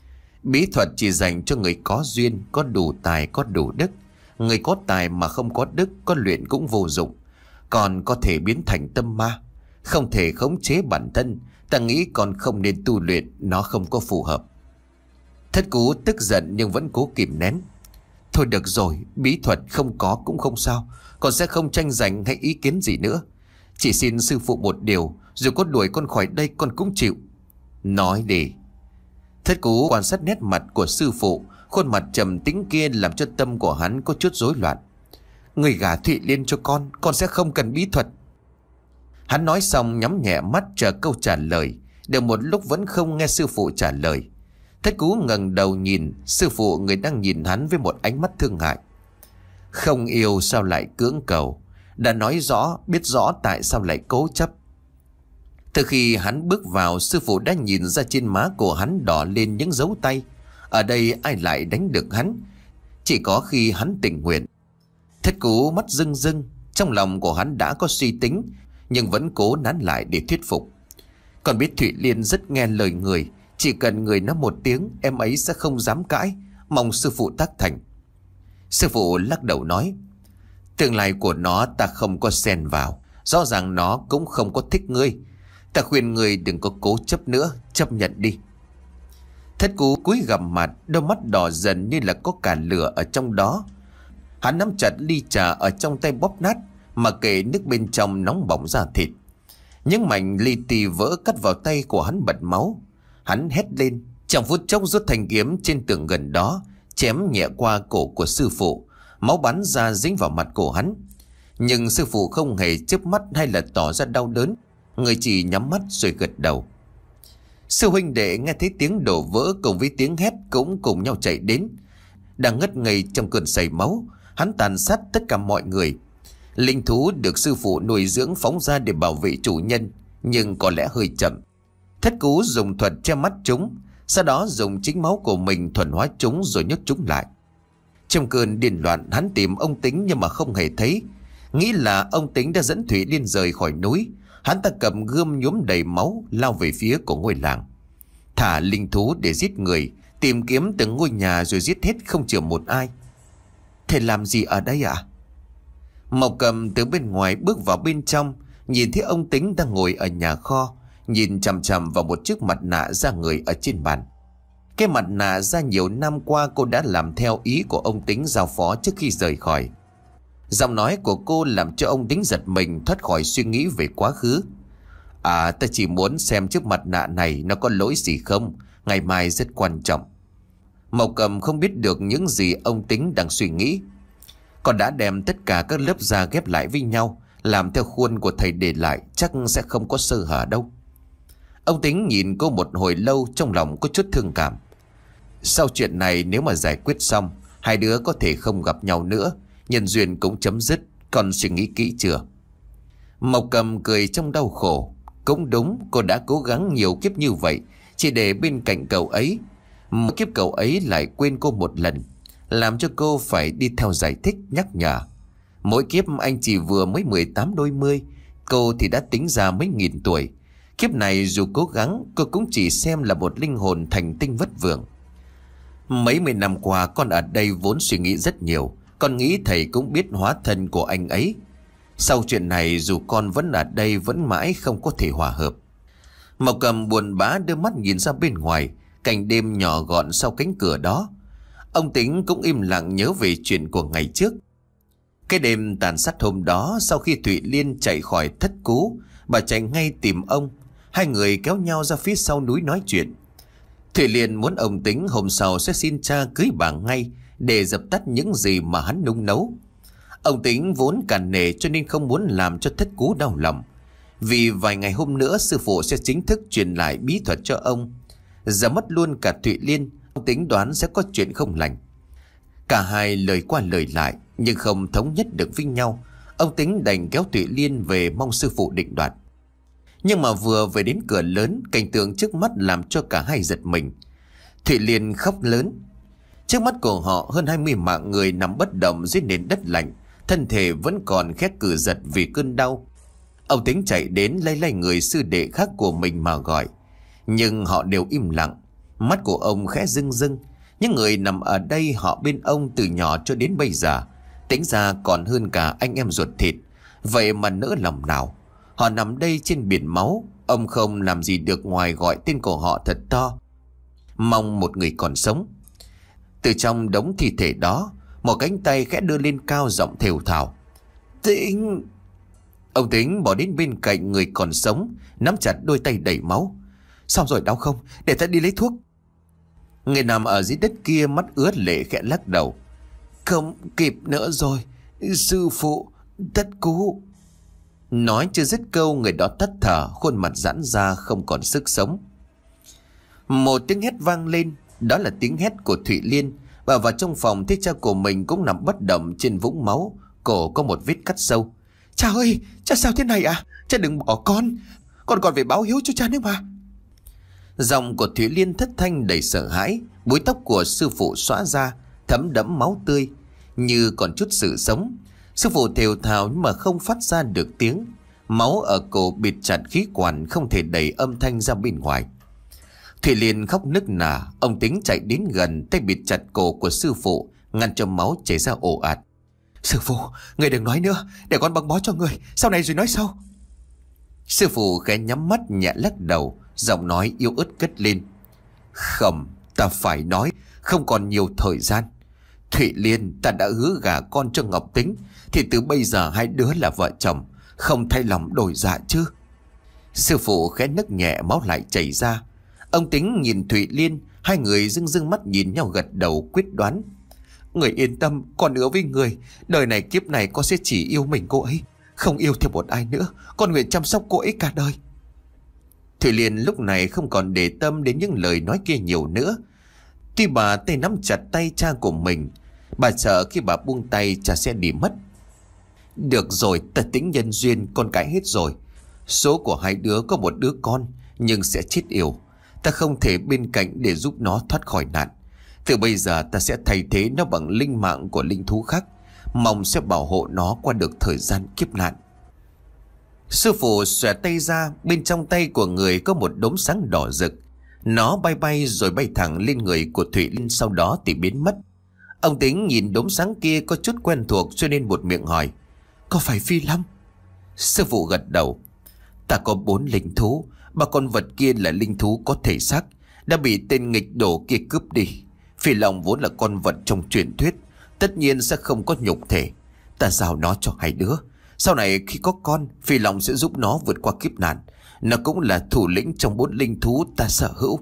Bí thuật chỉ dành cho người có duyên, có đủ tài, có đủ đức. Người có tài mà không có đức, có luyện cũng vô dụng. Còn có thể biến thành tâm ma, không thể khống chế bản thân. Ta nghĩ còn không nên tu luyện, nó không có phù hợp. Thất Cú tức giận nhưng vẫn cố kìm nén. Thôi được rồi, bí thuật không có cũng không sao. Con sẽ không tranh giành hay ý kiến gì nữa. Chỉ xin sư phụ một điều, dù có đuổi con khỏi đây con cũng chịu. Nói đi. Thất Cú quan sát nét mặt của sư phụ, khuôn mặt trầm tĩnh kia làm cho tâm của hắn có chút rối loạn. Người gả Thụy Liên cho con, con sẽ không cần bí thuật. Hắn nói xong nhắm nhẹ mắt chờ câu trả lời. Được một lúc vẫn không nghe sư phụ trả lời. Thất Cú ngẩng đầu nhìn sư phụ, người đang nhìn hắn với một ánh mắt thương hại. Không yêu sao lại cưỡng cầu? Đã nói rõ, biết rõ tại sao lại cố chấp. Từ khi hắn bước vào, sư phụ đã nhìn ra trên má của hắn đỏ lên những dấu tay. Ở đây ai lại đánh được hắn? Chỉ có khi hắn tình nguyện. Thất Cú mắt rưng rưng, trong lòng của hắn đã có suy tính, nhưng vẫn cố nán lại để thuyết phục. Còn biết Thụy Liên rất nghe lời người, chỉ cần người nói một tiếng, em ấy sẽ không dám cãi. Mong sư phụ tác thành. Sư phụ lắc đầu nói: Tương lai của nó ta không có xen vào. Rõ ràng nó cũng không có thích ngươi. Ta khuyên ngươi đừng có cố chấp nữa, chấp nhận đi. Thất Cú cúi gằm mặt, đôi mắt đỏ dần như là có cả lửa ở trong đó. Hắn nắm chặt ly trà ở trong tay bóp nát, mà kệ nước bên trong nóng bỏng ra thịt. Những mảnh ly tì vỡ cắt vào tay của hắn bật máu. Hắn hét lên, trong phút chốc rút thanh kiếm trên tường gần đó, chém nhẹ qua cổ của sư phụ. Máu bắn ra dính vào mặt của hắn. Nhưng sư phụ không hề chớp mắt hay là tỏ ra đau đớn. Người chỉ nhắm mắt rồi gật đầu. Sư huynh đệ nghe thấy tiếng đổ vỡ cùng với tiếng hét cũng cùng nhau chạy đến. Đang ngất ngây trong cơn say máu, hắn tàn sát tất cả mọi người. Linh thú được sư phụ nuôi dưỡng phóng ra để bảo vệ chủ nhân, nhưng có lẽ hơi chậm. Thất Cú dùng thuật che mắt chúng, sau đó dùng chính máu của mình thuần hóa chúng rồi nhốt chúng lại. Trong cơn điên loạn, hắn tìm ông Tính nhưng mà không hề thấy. Nghĩ là ông Tính đã dẫn Thủy Liên rời khỏi núi. Hắn ta cầm gươm nhuốm đầy máu lao về phía của ngôi làng, thả linh thú để giết người, tìm kiếm từng ngôi nhà rồi giết hết không chừa một ai. Thầy làm gì ở đây ạ? À? Mộc Cầm từ bên ngoài bước vào bên trong, nhìn thấy ông Tính đang ngồi ở nhà kho, nhìn chằm chằm vào một chiếc mặt nạ da người ở trên bàn. Cái mặt nạ da nhiều năm qua cô đã làm theo ý của ông Tính giao phó trước khi rời khỏi. Giọng nói của cô làm cho ông Tính giật mình, thoát khỏi suy nghĩ về quá khứ. À, ta chỉ muốn xem chiếc mặt nạ này nó có lỗi gì không, ngày mai rất quan trọng. Mộc Cầm không biết được những gì ông Tính đang suy nghĩ. Con đã đem tất cả các lớp da ghép lại với nhau, làm theo khuôn của thầy để lại, chắc sẽ không có sơ hở đâu. Ông Tính nhìn cô một hồi lâu, trong lòng có chút thương cảm. Sau chuyện này nếu mà giải quyết xong, hai đứa có thể không gặp nhau nữa, nhân duyên cũng chấm dứt. Con suy nghĩ kỹ chưa? Mộc Cầm cười trong đau khổ. Cũng đúng, cô đã cố gắng nhiều kiếp như vậy chỉ để bên cạnh cậu ấy. Một kiếp cậu ấy lại quên cô một lần, làm cho cô phải đi theo giải thích nhắc nhở. Mỗi kiếp anh chỉ vừa mới mười tám đôi mươi, cô thì đã tính ra mấy nghìn tuổi. Kiếp này dù cố gắng, cô cũng chỉ xem là một linh hồn thành tinh vất vưởng. Mấy mươi năm qua con ở đây vốn suy nghĩ rất nhiều. Con nghĩ thầy cũng biết hóa thân của anh ấy. Sau chuyện này dù con vẫn ở đây vẫn mãi không có thể hòa hợp. Mộc Cầm buồn bã đưa mắt nhìn ra bên ngoài, cảnh đêm nhỏ gọn sau cánh cửa đó. Ông Tính cũng im lặng nhớ về chuyện của ngày trước. Cái đêm tàn sát hôm đó, sau khi Thủy Liên chạy khỏi Thất Cú, bà chạy ngay tìm ông. Hai người kéo nhau ra phía sau núi nói chuyện. Thủy Liên muốn ông Tính hôm sau sẽ xin cha cưới bà ngay, để dập tắt những gì mà hắn nung nấu. Ông Tính vốn càn nể cho nên không muốn làm cho Thất Cú đau lòng. Vì vài ngày hôm nữa sư phụ sẽ chính thức truyền lại bí thuật cho ông. Giờ mất luôn cả Thủy Liên, ông Tính đoán sẽ có chuyện không lành. Cả hai lời qua lời lại nhưng không thống nhất được với nhau. Ông Tính đành kéo Thủy Liên về mong sư phụ định đoạt. Nhưng mà vừa về đến cửa lớn, cảnh tượng trước mắt làm cho cả hai giật mình. Thủy Liên khóc lớn. Trước mắt của họ hơn hai mươi mạng người nằm bất động dưới nền đất lạnh, thân thể vẫn còn khét cử giật vì cơn đau. Ông Tính chạy đến lay lay người sư đệ khác của mình mà gọi, nhưng họ đều im lặng. Mắt của ông khẽ rưng rưng. Những người nằm ở đây họ bên ông từ nhỏ cho đến bây giờ, tính ra còn hơn cả anh em ruột thịt. Vậy mà nỡ lòng nào. Họ nằm đây trên biển máu, ông không làm gì được ngoài gọi tên của họ thật to, mong một người còn sống. Từ trong đống thi thể đó, một cánh tay khẽ đưa lên cao, giọng thều thào: Tính. Ông Tính bỏ đến bên cạnh người còn sống, nắm chặt đôi tay đầy máu. Sao rồi, đau không? Để ta đi lấy thuốc. Người nằm ở dưới đất kia mắt ướt lệ khẽ lắc đầu. Không kịp nữa rồi, sư phụ, Thất Cú. Nói chưa dứt câu, người đó tắt thở, khuôn mặt giãn ra không còn sức sống. Một tiếng hét vang lên, đó là tiếng hét của Thủy Liên. Bà vào trong phòng thấy cha của mình cũng nằm bất động trên vũng máu, cổ có một vết cắt sâu. Cha ơi, cha sao thế này à? Cha đừng bỏ con, con còn phải báo hiếu cho cha nữa mà. Giọng của Thủy Liên thất thanh đầy sợ hãi. Búi tóc của sư phụ xõa ra, thấm đẫm máu tươi, như còn chút sự sống. Sư phụ thều thào nhưng mà không phát ra được tiếng. Máu ở cổ bịt chặt khí quản, không thể đẩy âm thanh ra bên ngoài. Thủy Liên khóc nức nở. Ông Tính chạy đến gần, tay bịt chặt cổ của sư phụ, ngăn cho máu chảy ra ồ ạt. Sư phụ, người đừng nói nữa, để con băng bó cho người, sau này rồi nói sau. Sư phụ khẽ nhắm mắt nhẹ lắc đầu, giọng nói yếu ớt cất lên. Không, ta phải nói, không còn nhiều thời gian. Thụy Liên, ta đã hứa gả con cho Ngọc Tính, thì từ bây giờ hai đứa là vợ chồng, không thay lòng đổi dạ chứ. Sư phụ khẽ nức nhẹ, máu lại chảy ra. Ông Tính nhìn Thụy Liên, hai người dưng dưng mắt nhìn nhau gật đầu quyết đoán. Người yên tâm, con hứa với người, đời này kiếp này con sẽ chỉ yêu mình cô ấy, không yêu thêm một ai nữa. Con nguyện chăm sóc cô ấy cả đời. Thụy Liên lúc này không còn để tâm đến những lời nói kia nhiều nữa. Tuy bà tay nắm chặt tay cha của mình, bà sợ khi bà buông tay cha sẽ đi mất. Được rồi, ta tính nhân duyên, con cái hết rồi. Số của hai đứa có một đứa con, nhưng sẽ chết yểu. Ta không thể bên cạnh để giúp nó thoát khỏi nạn. Từ bây giờ ta sẽ thay thế nó bằng linh mạng của linh thú khác, mong sẽ bảo hộ nó qua được thời gian kiếp nạn. Sư phụ xòe tay ra, bên trong tay của người có một đốm sáng đỏ rực. Nó bay bay rồi bay thẳng lên người của Thụy Liên, sau đó thì biến mất. Ông Tính nhìn đốm sáng kia có chút quen thuộc cho nên buột miệng hỏi. Có phải Phi Long? Sư phụ gật đầu. Ta có bốn linh thú, ba con vật kia là linh thú có thể xác, đã bị tên nghịch đồ kia cướp đi. Phi Long vốn là con vật trong truyền thuyết, tất nhiên sẽ không có nhục thể. Ta giao nó cho hai đứa. Sau này khi có con, Phi Long sẽ giúp nó vượt qua kiếp nạn. Nó cũng là thủ lĩnh trong bốn linh thú ta sở hữu.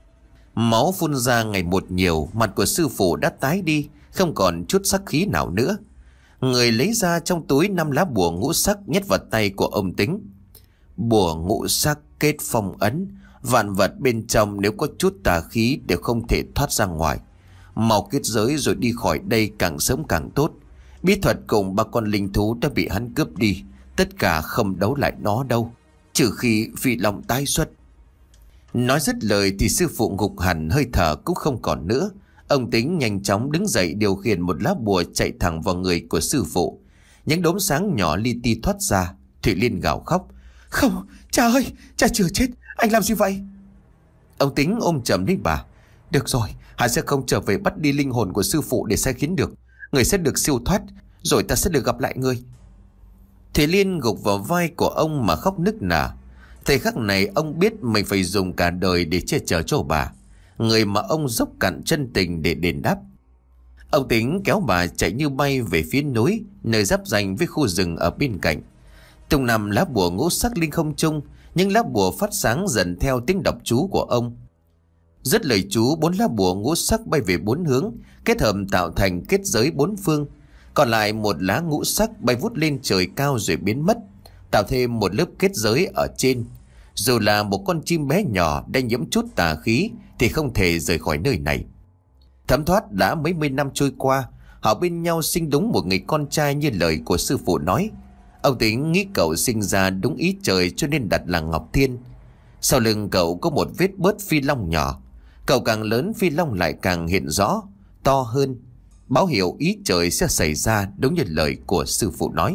Máu phun ra ngày một nhiều, mặt của sư phụ đã tái đi, không còn chút sắc khí nào nữa. Người lấy ra trong túi năm lá bùa ngũ sắc nhét vào tay của ông Tính. Bùa ngũ sắc kết phong ấn, vạn vật bên trong nếu có chút tà khí đều không thể thoát ra ngoài. Mau kết giới rồi đi khỏi đây càng sớm càng tốt. Bí thuật cùng ba con linh thú đã bị hắn cướp đi, tất cả không đấu lại nó đâu, trừ khi Phi Long tái xuất. Nói dứt lời thì sư phụ gục hẳn, hơi thở cũng không còn nữa. Ông Tính nhanh chóng đứng dậy điều khiển một lá bùa chạy thẳng vào người của sư phụ. Những đốm sáng nhỏ li ti thoát ra. Thụy Liên gào khóc. Không, cha ơi, cha chưa chết, anh làm gì vậy? Ông Tính ôm chầm lấy bà. Được rồi, hắn sẽ không trở về bắt đi linh hồn của sư phụ để sai khiến được. Người sẽ được siêu thoát, rồi ta sẽ được gặp lại người. Thụy Liên gục vào vai của ông mà khóc nức nở. Thời khắc này ông biết mình phải dùng cả đời để che chở cho bà, người mà ông dốc cạn chân tình để đền đáp. Ông Tính kéo bà chạy như bay về phía núi, nơi giáp ranh với khu rừng ở bên cạnh. Tung nằm lá bùa ngũ sắc linh không trung, những lá bùa phát sáng dần theo tiếng đọc chú của ông. Dứt lời chú, bốn lá bùa ngũ sắc bay về bốn hướng, kết hợp tạo thành kết giới bốn phương. Còn lại một lá ngũ sắc bay vút lên trời cao rồi biến mất, tạo thêm một lớp kết giới ở trên. Dù là một con chim bé nhỏ đang nhiễm chút tà khí thì không thể rời khỏi nơi này. Thấm thoát đã mấy mươi năm trôi qua, họ bên nhau sinh đúng một người con trai như lời của sư phụ nói. Ông Tính nghĩ cậu sinh ra đúng ý trời cho nên đặt là Ngọc Thiên. Sau lưng cậu có một vết bớt phi long nhỏ. Cậu càng lớn phi long lại càng hiện rõ, to hơn, báo hiệu ý trời sẽ xảy ra đúng như lời của sư phụ nói.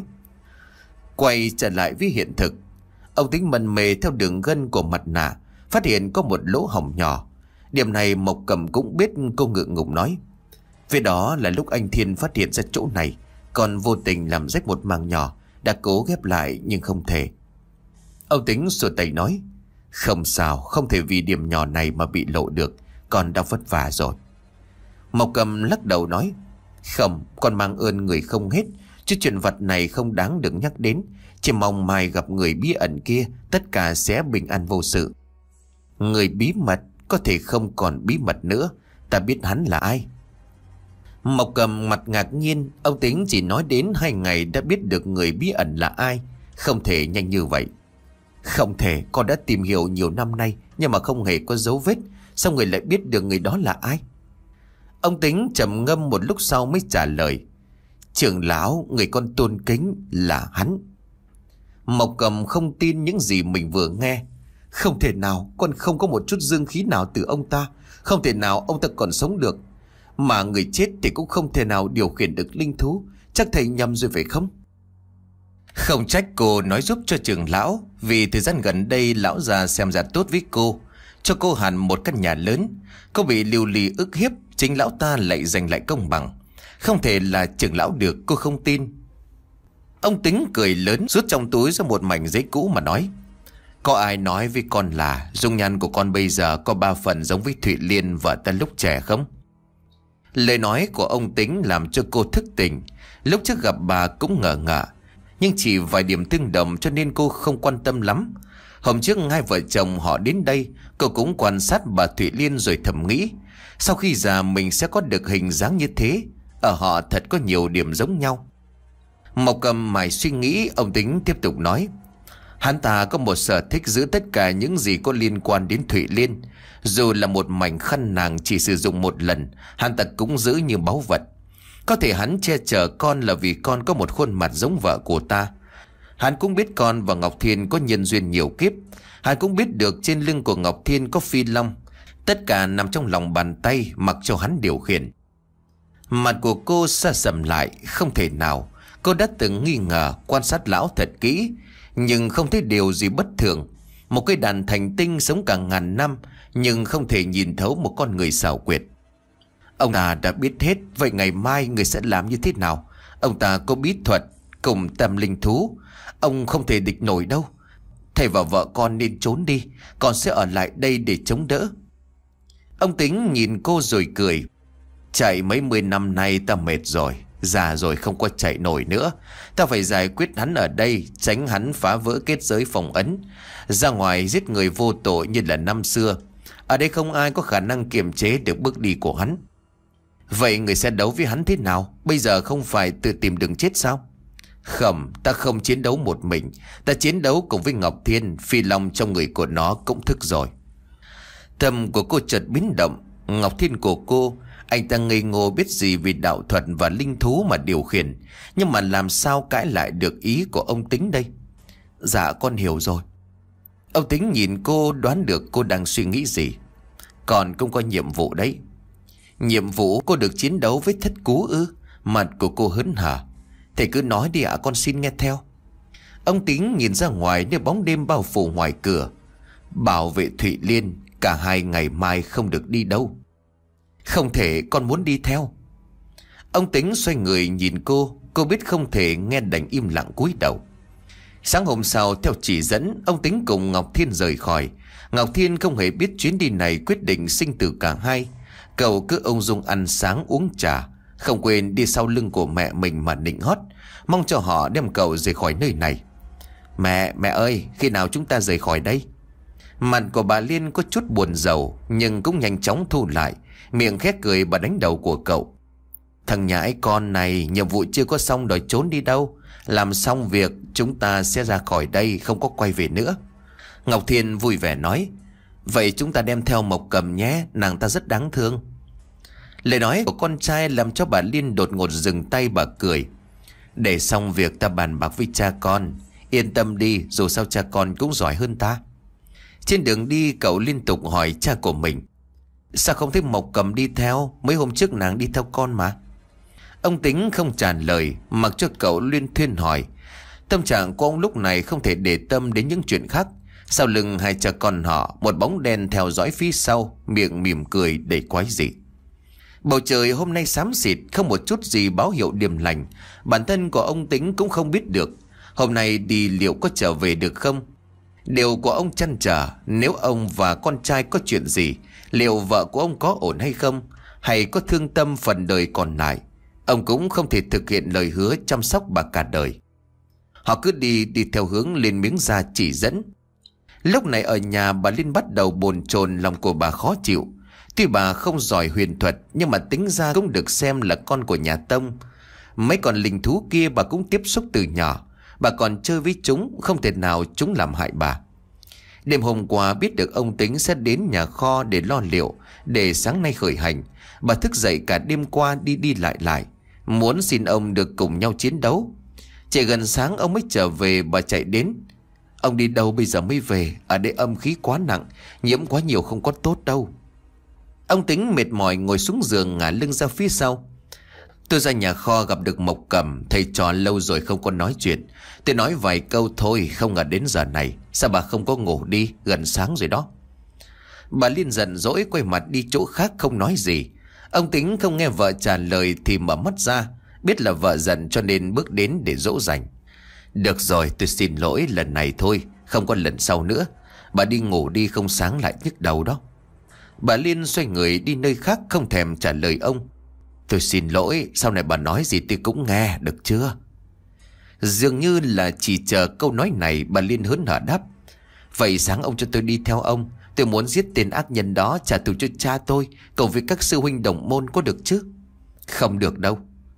Quay trở lại với hiện thực, ông Tính mần mề theo đường gân của mặt nạ, phát hiện có một lỗ hổng nhỏ. Điểm này Mộc Cầm cũng biết. Cô ngượng ngùng nói. Vì đó là lúc anh Thiên phát hiện ra chỗ này, còn vô tình làm rách một màng nhỏ, đã cố ghép lại nhưng không thể. Ông Tính xua tay nói. Không sao, không thể vì điểm nhỏ này mà bị lộ được, con đã vất vả rồi. Mộc Cầm lắc đầu nói. Không, con mang ơn người không hết, chứ chuyện vật này không đáng được nhắc đến. Chỉ mong mai gặp người bí ẩn kia, tất cả sẽ bình an vô sự. Người bí mật có thể không còn bí mật nữa, ta biết hắn là ai. Mộc Cầm mặt ngạc nhiên. Ông Tính chỉ nói đến hai ngày đã biết được người bí ẩn là ai, không thể nhanh như vậy. Không thể, con đã tìm hiểu nhiều năm nay nhưng mà không hề có dấu vết, sao người lại biết được người đó là ai? Ông Tính trầm ngâm một lúc sau mới trả lời. Trưởng lão, người con tôn kính là hắn. Mộc Cầm không tin những gì mình vừa nghe. Không thể nào, con không có một chút dương khí nào từ ông ta. Không thể nào ông ta còn sống được. Mà người chết thì cũng không thể nào điều khiển được linh thú. Chắc thầy nhầm rồi phải không? Không trách cô nói giúp cho trưởng lão, vì thời gian gần đây lão già xem ra tốt với cô, cho cô hẳn một căn nhà lớn. Cô bị lưu ly ức hiếp, chính lão ta lại giành lại công bằng. Không thể là trưởng lão được, cô không tin. Ông Tính cười lớn, rút trong túi ra một mảnh giấy cũ mà nói: Có ai nói với con là dung nhan của con bây giờ có ba phần giống với Thụy Liên vợ ta lúc trẻ không? Lời nói của ông Tính làm cho cô thức tỉnh. Lúc trước gặp bà cũng ngờ ngợ, nhưng chỉ vài điểm tương đồng cho nên cô không quan tâm lắm. Hôm trước hai vợ chồng họ đến đây, cô cũng quan sát bà Thụy Liên rồi thầm nghĩ, sau khi già mình sẽ có được hình dáng như thế. Ở họ thật có nhiều điểm giống nhau. Mộc Cầm mải suy nghĩ, ông Tính tiếp tục nói: Hắn ta có một sở thích giữ tất cả những gì có liên quan đến Thụy Liên. Dù là một mảnh khăn nàng chỉ sử dụng một lần, hắn ta cũng giữ như báu vật. Có thể hắn che chở con là vì con có một khuôn mặt giống vợ của ta. Hắn cũng biết con và Ngọc Thiên có nhân duyên nhiều kiếp. Hắn cũng biết được trên lưng của Ngọc Thiên có phi long. Tất cả nằm trong lòng bàn tay, mặc cho hắn điều khiển. Mặt của cô sa sầm lại. Không thể nào. Cô đã từng nghi ngờ, quan sát lão thật kỹ, nhưng không thấy điều gì bất thường. Một cây đàn thành tinh sống cả ngàn năm, nhưng không thể nhìn thấu một con người xảo quyệt. Ông ta đã biết hết. Vậy ngày mai người sẽ làm như thế nào? Ông ta có bí thuật cùng tâm linh thú, ông không thể địch nổi đâu. Thầy và vợ con nên trốn đi, con sẽ ở lại đây để chống đỡ. Ông Tính nhìn cô rồi cười: Chạy mấy mươi năm nay ta mệt rồi, già rồi không có chạy nổi nữa. Ta phải giải quyết hắn ở đây, tránh hắn phá vỡ kết giới phong ấn, ra ngoài giết người vô tội như là năm xưa. Ở đây không ai có khả năng kiềm chế được bước đi của hắn. Vậy người sẽ đấu với hắn thế nào? Bây giờ không phải tự tìm đường chết sao? Không, ta không chiến đấu một mình. Ta chiến đấu cùng với Ngọc Thiên. Phi long trong người của nó cũng thức rồi. Tâm của cô chợt biến động. Ngọc Thiên của cô, anh ta ngây ngô biết gì về đạo thuật và linh thú mà điều khiển. Nhưng mà làm sao cãi lại được ý của ông Tính đây? Dạ con hiểu rồi. Ông Tính nhìn cô, đoán được cô đang suy nghĩ gì. Còn cũng có nhiệm vụ đấy. Nhiệm vụ? Cô được chiến đấu với thất cú ư? Mặt của cô hớn hở. Thầy cứ nói đi ạ, con xin nghe theo. Ông Tính nhìn ra ngoài nơi bóng đêm bao phủ ngoài cửa. Bảo vệ Thụy Liên, cả hai ngày mai không được đi đâu. Không thể, con muốn đi theo. Ông Tính xoay người nhìn cô. Cô biết không thể, nghe đành im lặng cúi đầu. Sáng hôm sau, theo chỉ dẫn, ông Tính cùng Ngọc Thiên rời khỏi. Ngọc Thiên không hề biết chuyến đi này quyết định sinh tử cả hai. Cậu cứ ung dung ăn sáng uống trà, không quên đi sau lưng của mẹ mình mà nịnh hót, mong cho họ đem cậu rời khỏi nơi này. Mẹ, mẹ ơi, khi nào chúng ta rời khỏi đây? Mặt của bà Liên có chút buồn rầu, nhưng cũng nhanh chóng thu lại. Miệng khét cười bà đánh đầu của cậu. Thằng nhãi con này, nhiệm vụ chưa có xong đòi trốn đi đâu. Làm xong việc chúng ta sẽ ra khỏi đây, không có quay về nữa. Ngọc Thiên vui vẻ nói: Vậy chúng ta đem theo Mộc Cầm nhé, nàng ta rất đáng thương. Lời nói của con trai làm cho bà Liên đột ngột dừng tay, bà cười: Để xong việc ta bàn bạc với cha con. Yên tâm đi, dù sao cha con cũng giỏi hơn ta. Trên đường đi cậu liên tục hỏi cha của mình: Sao không thấy Mộc Cầm đi theo? Mấy hôm trước nàng đi theo con mà. Ông Tính không trả lời, mặc cho cậu luyên thuyên hỏi. Tâm trạng của ông lúc này không thể để tâm đến những chuyện khác. Sau lưng hai cha con họ, một bóng đen theo dõi phía sau, miệng mỉm cười đầy quái dị. Bầu trời hôm nay xám xịt, không một chút gì báo hiệu điềm lành. Bản thân của ông Tính cũng không biết được hôm nay đi liệu có trở về được không. Điều của ông trăn trở, nếu ông và con trai có chuyện gì, liệu vợ của ông có ổn hay không, hay có thương tâm phần đời còn lại. Ông cũng không thể thực hiện lời hứa chăm sóc bà cả đời. Họ cứ đi đi theo hướng lên miếng da chỉ dẫn. Lúc này ở nhà, bà Liên bắt đầu bồn chồn, lòng của bà khó chịu. Tuy bà không giỏi huyền thuật, nhưng mà tính ra cũng được xem là con của nhà Tông. Mấy con linh thú kia bà cũng tiếp xúc từ nhỏ. Bà còn chơi với chúng, không thể nào chúng làm hại bà. Đêm hôm qua biết được ông Tính sẽ đến nhà kho để lo liệu, để sáng nay khởi hành. Bà thức dậy cả đêm qua đi đi lại lại, muốn xin ông được cùng nhau chiến đấu. Chỉ gần sáng ông mới trở về, bà chạy đến: Ông đi đâu bây giờ mới về? Ở đây âm khí quá nặng, nhiễm quá nhiều không có tốt đâu. Ông Tính mệt mỏi ngồi xuống giường, ngả lưng ra phía sau. Tôi ra nhà kho gặp được Mộc Cầm, thầy trò lâu rồi không có nói chuyện. Tôi nói vài câu thôi, không ngờ đến giờ này. Sao bà không có ngủ đi, gần sáng rồi đó. Bà Liên giận dỗi quay mặt đi chỗ khác không nói gì. Ông Tính không nghe vợ trả lời thì mở mắt ra, biết là vợ giận cho nên bước đến để dỗ dành. Được rồi, tôi xin lỗi lần này thôi, không có lần sau nữa. Bà đi ngủ đi, không sáng lại nhức đầu đó. Bà Liên xoay người đi nơi khác, không thèm trả lời ông. Tôi xin lỗi, sau này bà nói gì tôi cũng nghe, được chưa? Dường như là chỉ chờ câu nói này, bà Liên hớn hở đáp. Vậy sáng ông cho tôi đi theo ông. Tôi muốn giết tên ác nhân đó, trả thù cho cha tôi, cộng với các sư huynh đồng môn, có được chứ? Không được đâu.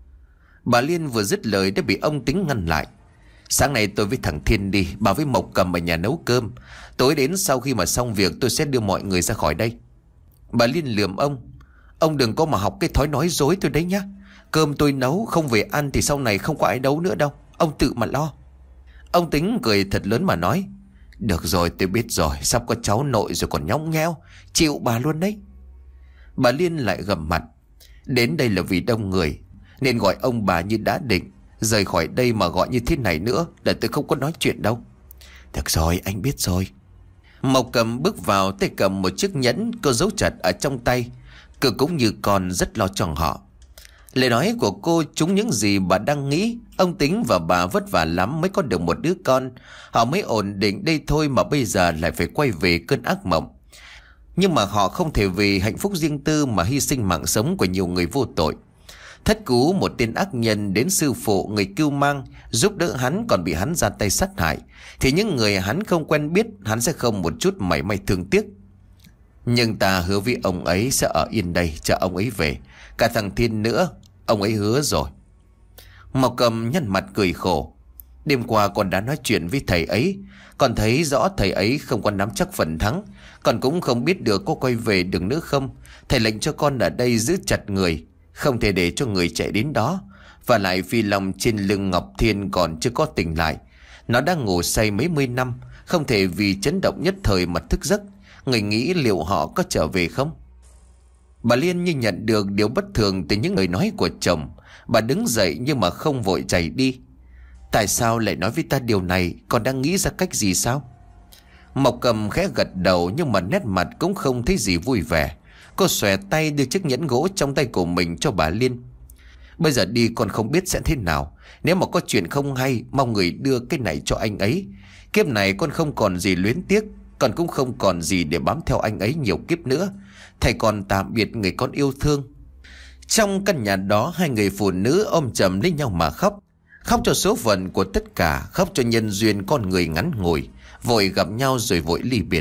Bà Liên vừa dứt lời đã bị ông Tính ngăn lại. Sáng nay tôi với thằng Thiên đi, bà với Mộc Cầm ở nhà nấu cơm. Tối đến sau khi mà xong việc tôi sẽ đưa mọi người ra khỏi đây. Bà Liên lườm ông. Ông đừng có mà học cái thói nói dối tôi đấy nhá. Cơm tôi nấu, không về ăn thì sau này không có ai nấu nữa đâu. Ông tự mà lo. Ông Tính cười thật lớn mà nói. Được rồi, tôi biết rồi, sắp có cháu nội rồi còn nhõng nhẽo, chịu bà luôn đấy. Bà Liên lại gầm mặt. Đến đây là vì đông người nên gọi ông bà như đã định. Rời khỏi đây mà gọi như thế này nữa là tôi không có nói chuyện đâu. Được rồi, anh biết rồi. Mộc Cầm bước vào, tay cầm một chiếc nhẫn, cô giấu chặt ở trong tay. Cô cũng như con rất lo cho họ. Lời nói của cô trúng những gì bà đang nghĩ. Ông Tính và bà vất vả lắm mới có được một đứa con. Họ mới ổn định đây thôi mà bây giờ lại phải quay về cơn ác mộng. Nhưng mà họ không thể vì hạnh phúc riêng tư mà hy sinh mạng sống của nhiều người vô tội. Thất cứu một tên ác nhân đến sư phụ người cưu mang, giúp đỡ hắn còn bị hắn ra tay sát hại, thì những người hắn không quen biết hắn sẽ không một chút mảy may thương tiếc. Nhưng ta hứa với ông ấy sẽ ở yên đây chờ ông ấy về. Cả thằng Thiên nữa, ông ấy hứa rồi. Mộc Cầm nhăn mặt cười khổ. Đêm qua con đã nói chuyện với thầy ấy, con thấy rõ thầy ấy không có nắm chắc phần thắng. Con cũng không biết được có quay về được nữa không. Thầy lệnh cho con ở đây giữ chặt người, không thể để cho người chạy đến đó. Và lại phi long trên lưng Ngọc Thiên còn chưa có tỉnh lại. Nó đang ngủ say mấy mươi năm, không thể vì chấn động nhất thời mà thức giấc. Người nghĩ liệu họ có trở về không? Bà Liên như nhận được điều bất thường từ những lời nói của chồng. Bà đứng dậy nhưng mà không vội chạy đi. Tại sao lại nói với ta điều này? Con đang nghĩ ra cách gì sao? Mộc Cầm khẽ gật đầu nhưng mà nét mặt cũng không thấy gì vui vẻ. Cô xòe tay đưa chiếc nhẫn gỗ trong tay của mình cho bà Liên. Bây giờ đi con không biết sẽ thế nào. Nếu mà có chuyện không hay, mong người đưa cái này cho anh ấy. Kiếp này con không còn gì luyến tiếc, con cũng không còn gì để bám theo anh ấy nhiều kiếp nữa. Thầy còn tạm biệt người con yêu thương. Trong căn nhà đó, hai người phụ nữ ôm chầm lấy nhau mà khóc. Khóc cho số phận của tất cả, khóc cho nhân duyên con người ngắn ngủi, vội gặp nhau rồi vội ly biệt.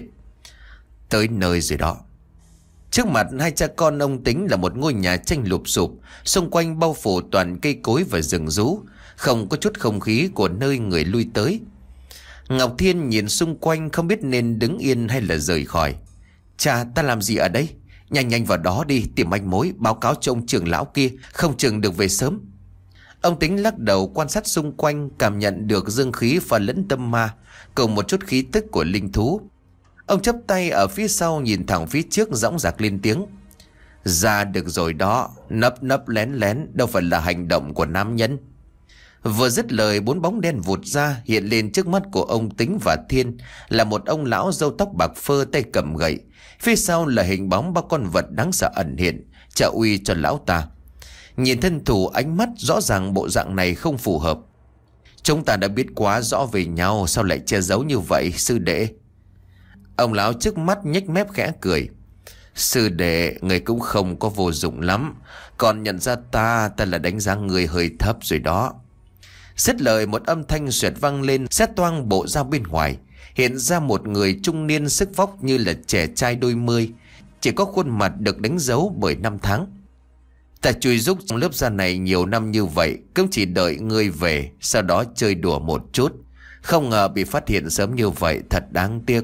Tới nơi rồi đó. Trước mặt hai cha con ông Tính là một ngôi nhà tranh lụp sụp, xung quanh bao phủ toàn cây cối và rừng rú, không có chút không khí của nơi người lui tới. Ngọc Thiên nhìn xung quanh không biết nên đứng yên hay là rời khỏi. Cha, ta làm gì ở đây? Nhanh nhanh vào đó đi, tìm manh mối, báo cáo cho ông trưởng lão kia, không chừng được về sớm. Ông Tính lắc đầu quan sát xung quanh, cảm nhận được dương khí pha lẫn tâm ma, cùng một chút khí tức của linh thú. Ông chắp tay ở phía sau nhìn thẳng phía trước, dõng dạc lên tiếng. Ra được rồi đó, nấp nấp lén lén, đâu phải là hành động của nam nhân. Vừa dứt lời, bốn bóng đen vụt ra hiện lên trước mắt của ông Tính và Thiên, là một ông lão râu tóc bạc phơ, tay cầm gậy. Phía sau là hình bóng ba con vật đáng sợ ẩn hiện, trợ uy cho lão ta. Nhìn thân thủ, ánh mắt rõ ràng bộ dạng này không phù hợp. Chúng ta đã biết quá rõ về nhau, sao lại che giấu như vậy sư đệ? Ông lão trước mắt nhếch mép khẽ cười. Sư đệ, người cũng không có vô dụng lắm. Còn nhận ra ta, ta là đánh giá người hơi thấp rồi đó. Dứt lời, một âm thanh xoẹt vang lên, xét toang bộ ra bên ngoài. Hiện ra một người trung niên, sức vóc như là trẻ trai đôi mươi, chỉ có khuôn mặt được đánh dấu bởi năm tháng. Ta chui rúc trong lớp da này nhiều năm như vậy, cũng chỉ đợi ngươi về, sau đó chơi đùa một chút. Không ngờ bị phát hiện sớm như vậy, thật đáng tiếc.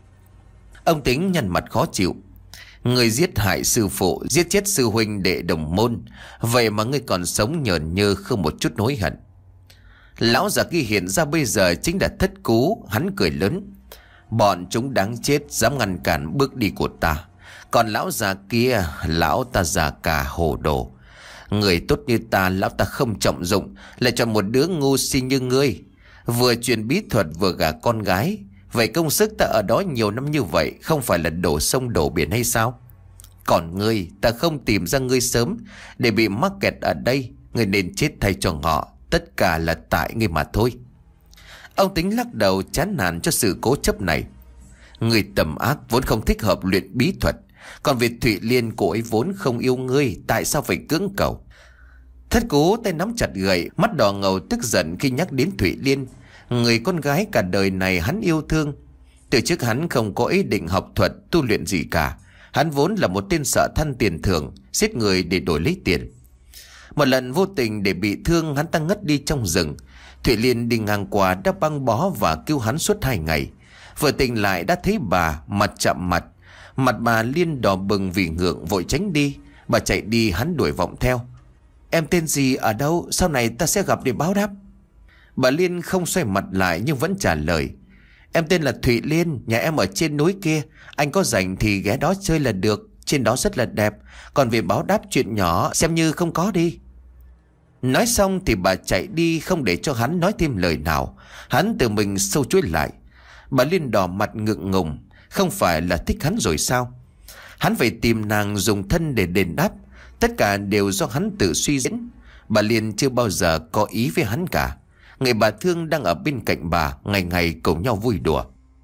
Ông Tính nhăn mặt khó chịu. Ngươi giết hại sư phụ, giết chết sư huynh đệ đồng môn, vậy mà ngươi còn sống nhờn nhơ không một chút hối hận. Lão già kia hiện ra bây giờ chính là Thất Cú. Hắn cười lớn. Bọn chúng đáng chết, dám ngăn cản bước đi của ta. Còn lão già kia, lão ta già cả hồ đồ. Người tốt như ta, lão ta không trọng dụng, lại cho một đứa ngu si như ngươi. Vừa truyền bí thuật vừa gả con gái. Vậy công sức ta ở đó nhiều năm như vậy, không phải là đổ sông đổ biển hay sao? Còn ngươi, ta không tìm ra ngươi sớm để bị mắc kẹt ở đây. Ngươi nên chết thay cho họ. Tất cả là tại ngươi mà thôi. Ông Tính lắc đầu chán nản cho sự cố chấp này. Ngươi tầm ác vốn không thích hợp luyện bí thuật. Còn việc Thụy Liên, cô ấy vốn không yêu ngươi, tại sao phải cưỡng cầu? Thất Cú tay nắm chặt gậy, mắt đỏ ngầu tức giận khi nhắc đến Thụy Liên, người con gái cả đời này hắn yêu thương. Từ trước hắn không có ý định học thuật tu luyện gì cả. Hắn vốn là một tên sợ thăn tiền thưởng, giết người để đổi lấy tiền. Một lần vô tình để bị thương, hắn ta ngất đi trong rừng. Thụy Liên đi ngang qua đã băng bó và cứu hắn suốt hai ngày. Vừa tỉnh lại đã thấy bà mặt chạm mặt. Mặt bà Liên đỏ bừng vì ngượng, vội tránh đi. Bà chạy đi, hắn đuổi vọng theo. Em tên gì, ở đâu, sau này ta sẽ gặp để báo đáp. Bà Liên không xoay mặt lại nhưng vẫn trả lời. Em tên là Thụy Liên, nhà em ở trên núi kia. Anh có rảnh thì ghé đó chơi là được. Trên đó rất là đẹp. Còn về báo đáp chuyện nhỏ xem như không có đi. Nói xong thì bà chạy đi, không để cho hắn nói thêm lời nào. Hắn tự mình sâu chuỗi lại. Bà Liên đỏ mặt ngượng ngùng. Không phải là thích hắn rồi sao? Hắn phải tìm nàng dùng thân để đền đáp. Tất cả đều do hắn tự suy diễn. Bà Liên chưa bao giờ có ý với hắn cả. Người bà thương đang ở bên cạnh bà, ngày ngày cùng nhau vui đùa.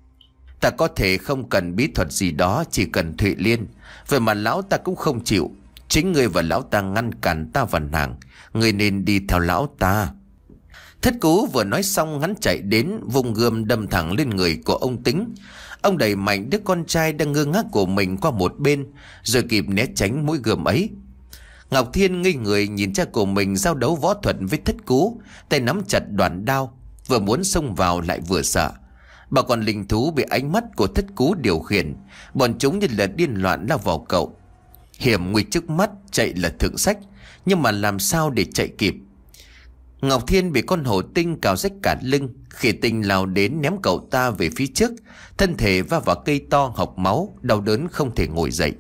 Ta có thể không cần bí thuật gì đó, chỉ cần Thụy Liên. Vậy mà lão ta cũng không chịu. Chính người và lão ta ngăn cản ta và nàng. Người nên đi theo lão ta. Thất Cú vừa nói xong, hắn chạy đến, vùng gươm đâm thẳng lên người của ông Tính. Ông đẩy mạnh đứa con trai đang ngơ ngác của mình qua một bên, rồi kịp né tránh mũi gươm ấy. Ngọc Thiên ngây người nhìn cha của mình giao đấu võ thuật với Thất Cú, tay nắm chặt đoạn đao, vừa muốn xông vào lại vừa sợ. Bà con linh thú bị ánh mắt của Thất Cú điều khiển, bọn chúng như là điên loạn lao vào cậu. Hiểm nguy trước mắt, chạy là thượng sách, nhưng mà làm sao để chạy kịp? Ngọc Thiên bị con hổ tinh cào rách cả lưng. Khỉ tinh lao đến ném cậu ta về phía trước, thân thể va vào cây to hộc máu, đau đớn không thể ngồi dậy.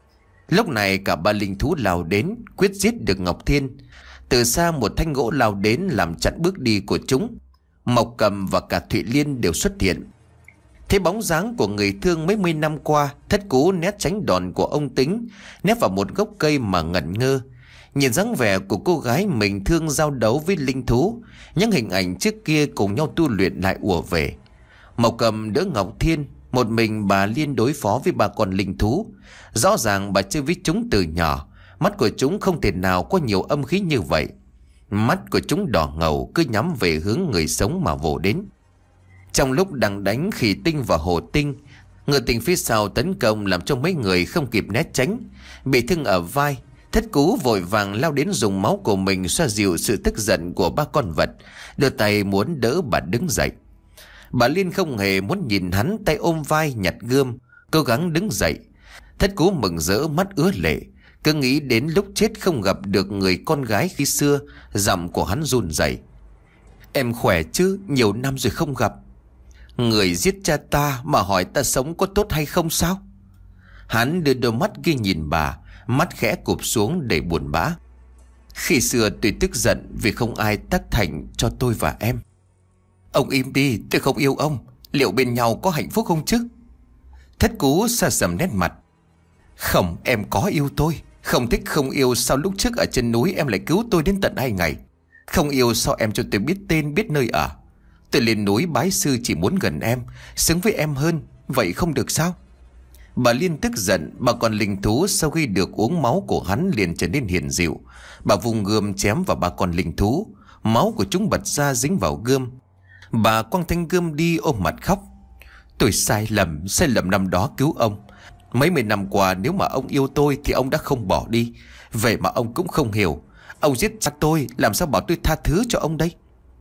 Lúc này cả ba linh thú lao đến, quyết giết được Ngọc Thiên. Từ xa một thanh gỗ lao đến làm chặn bước đi của chúng. Mộc Cầm và cả Thụy Liên đều xuất hiện. Thấy bóng dáng của người thương mấy mươi năm qua, Thất Cú né tránh đòn của ông Tính, nép vào một gốc cây mà ngẩn ngơ. Nhìn dáng vẻ của cô gái mình thương giao đấu với linh thú, những hình ảnh trước kia cùng nhau tu luyện lại ùa về. Mộc Cầm đỡ Ngọc Thiên, một mình bà Liên đối phó với ba con linh thú. Rõ ràng bà chơi với chúng từ nhỏ, mắt của chúng không thể nào có nhiều âm khí như vậy. Mắt của chúng đỏ ngầu, cứ nhắm về hướng người sống mà vồ đến. Trong lúc đang đánh Khỉ Tinh và Hổ Tinh, Ngựa Tinh phía sau tấn công làm cho mấy người không kịp né tránh, bị thương ở vai. Thất Cú vội vàng lao đến dùng máu của mình xoa dịu sự tức giận của ba con vật, đưa tay muốn đỡ bà đứng dậy. Bà Liên không hề muốn nhìn hắn, tay ôm vai nhặt gươm, cố gắng đứng dậy. Thất Cú mừng rỡ mắt ứa lệ, cứ nghĩ đến lúc chết không gặp được người con gái khi xưa. Giọng của hắn run rẩy. Em khỏe chứ, nhiều năm rồi không gặp. Người giết cha ta mà hỏi ta sống có tốt hay không sao? Hắn đưa đôi mắt kia nhìn bà, mắt khẽ cụp xuống để buồn bã. Khi xưa tôi tức giận vì không ai tác thành cho tôi và em. Ông im đi, tôi không yêu ông. Liệu bên nhau có hạnh phúc không chứ? Thất Cú xa sầm nét mặt. Không, em có yêu tôi. Không thích không yêu sao lúc trước ở trên núi em lại cứu tôi đến tận hai ngày. Không yêu sao em cho tôi biết tên biết nơi ở. Tôi lên núi bái sư chỉ muốn gần em, xứng với em hơn. Vậy không được sao? Bà Liên tức giận. Bà con linh thú sau khi được uống máu của hắn liền trở nên hiền dịu. Bà vùng gươm chém vào ba con linh thú. Máu của chúng bật ra dính vào gươm. Bà quăng thanh gươm đi ôm mặt khóc. Tôi sai lầm, sai lầm năm đó cứu ông. Mấy mươi năm qua nếu mà ông yêu tôi thì ông đã không bỏ đi. Vậy mà ông cũng không hiểu. Ông giết cha tôi, làm sao bảo tôi tha thứ cho ông đây?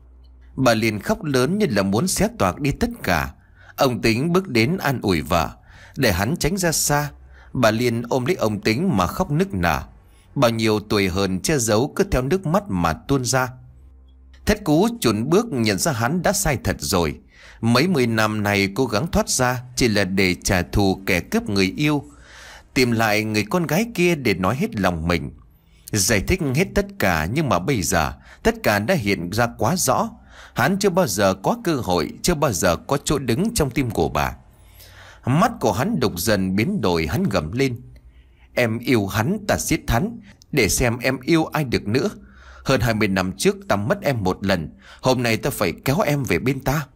Bà liền khóc lớn như là muốn xé toạc đi tất cả. Ông Tính bước đến an ủi vợ, để hắn tránh ra xa. Bà Liên ôm lấy ông Tính mà khóc nức nở. Bao nhiêu tuổi hờn che giấu cứ theo nước mắt mà tuôn ra. Thất Cú chùn bước nhận ra hắn đã sai thật rồi. Mấy mươi năm này cố gắng thoát ra chỉ là để trả thù kẻ cướp người yêu, tìm lại người con gái kia để nói hết lòng mình, giải thích hết tất cả. Nhưng mà bây giờ tất cả đã hiện ra quá rõ. Hắn chưa bao giờ có cơ hội, chưa bao giờ có chỗ đứng trong tim của bà. Mắt của hắn đục dần biến đổi, hắn gầm lên. Em yêu hắn, ta giết hắn, để xem em yêu ai được nữa. Hơn hai mươi năm trước ta mất em một lần, hôm nay ta phải kéo em về bên ta.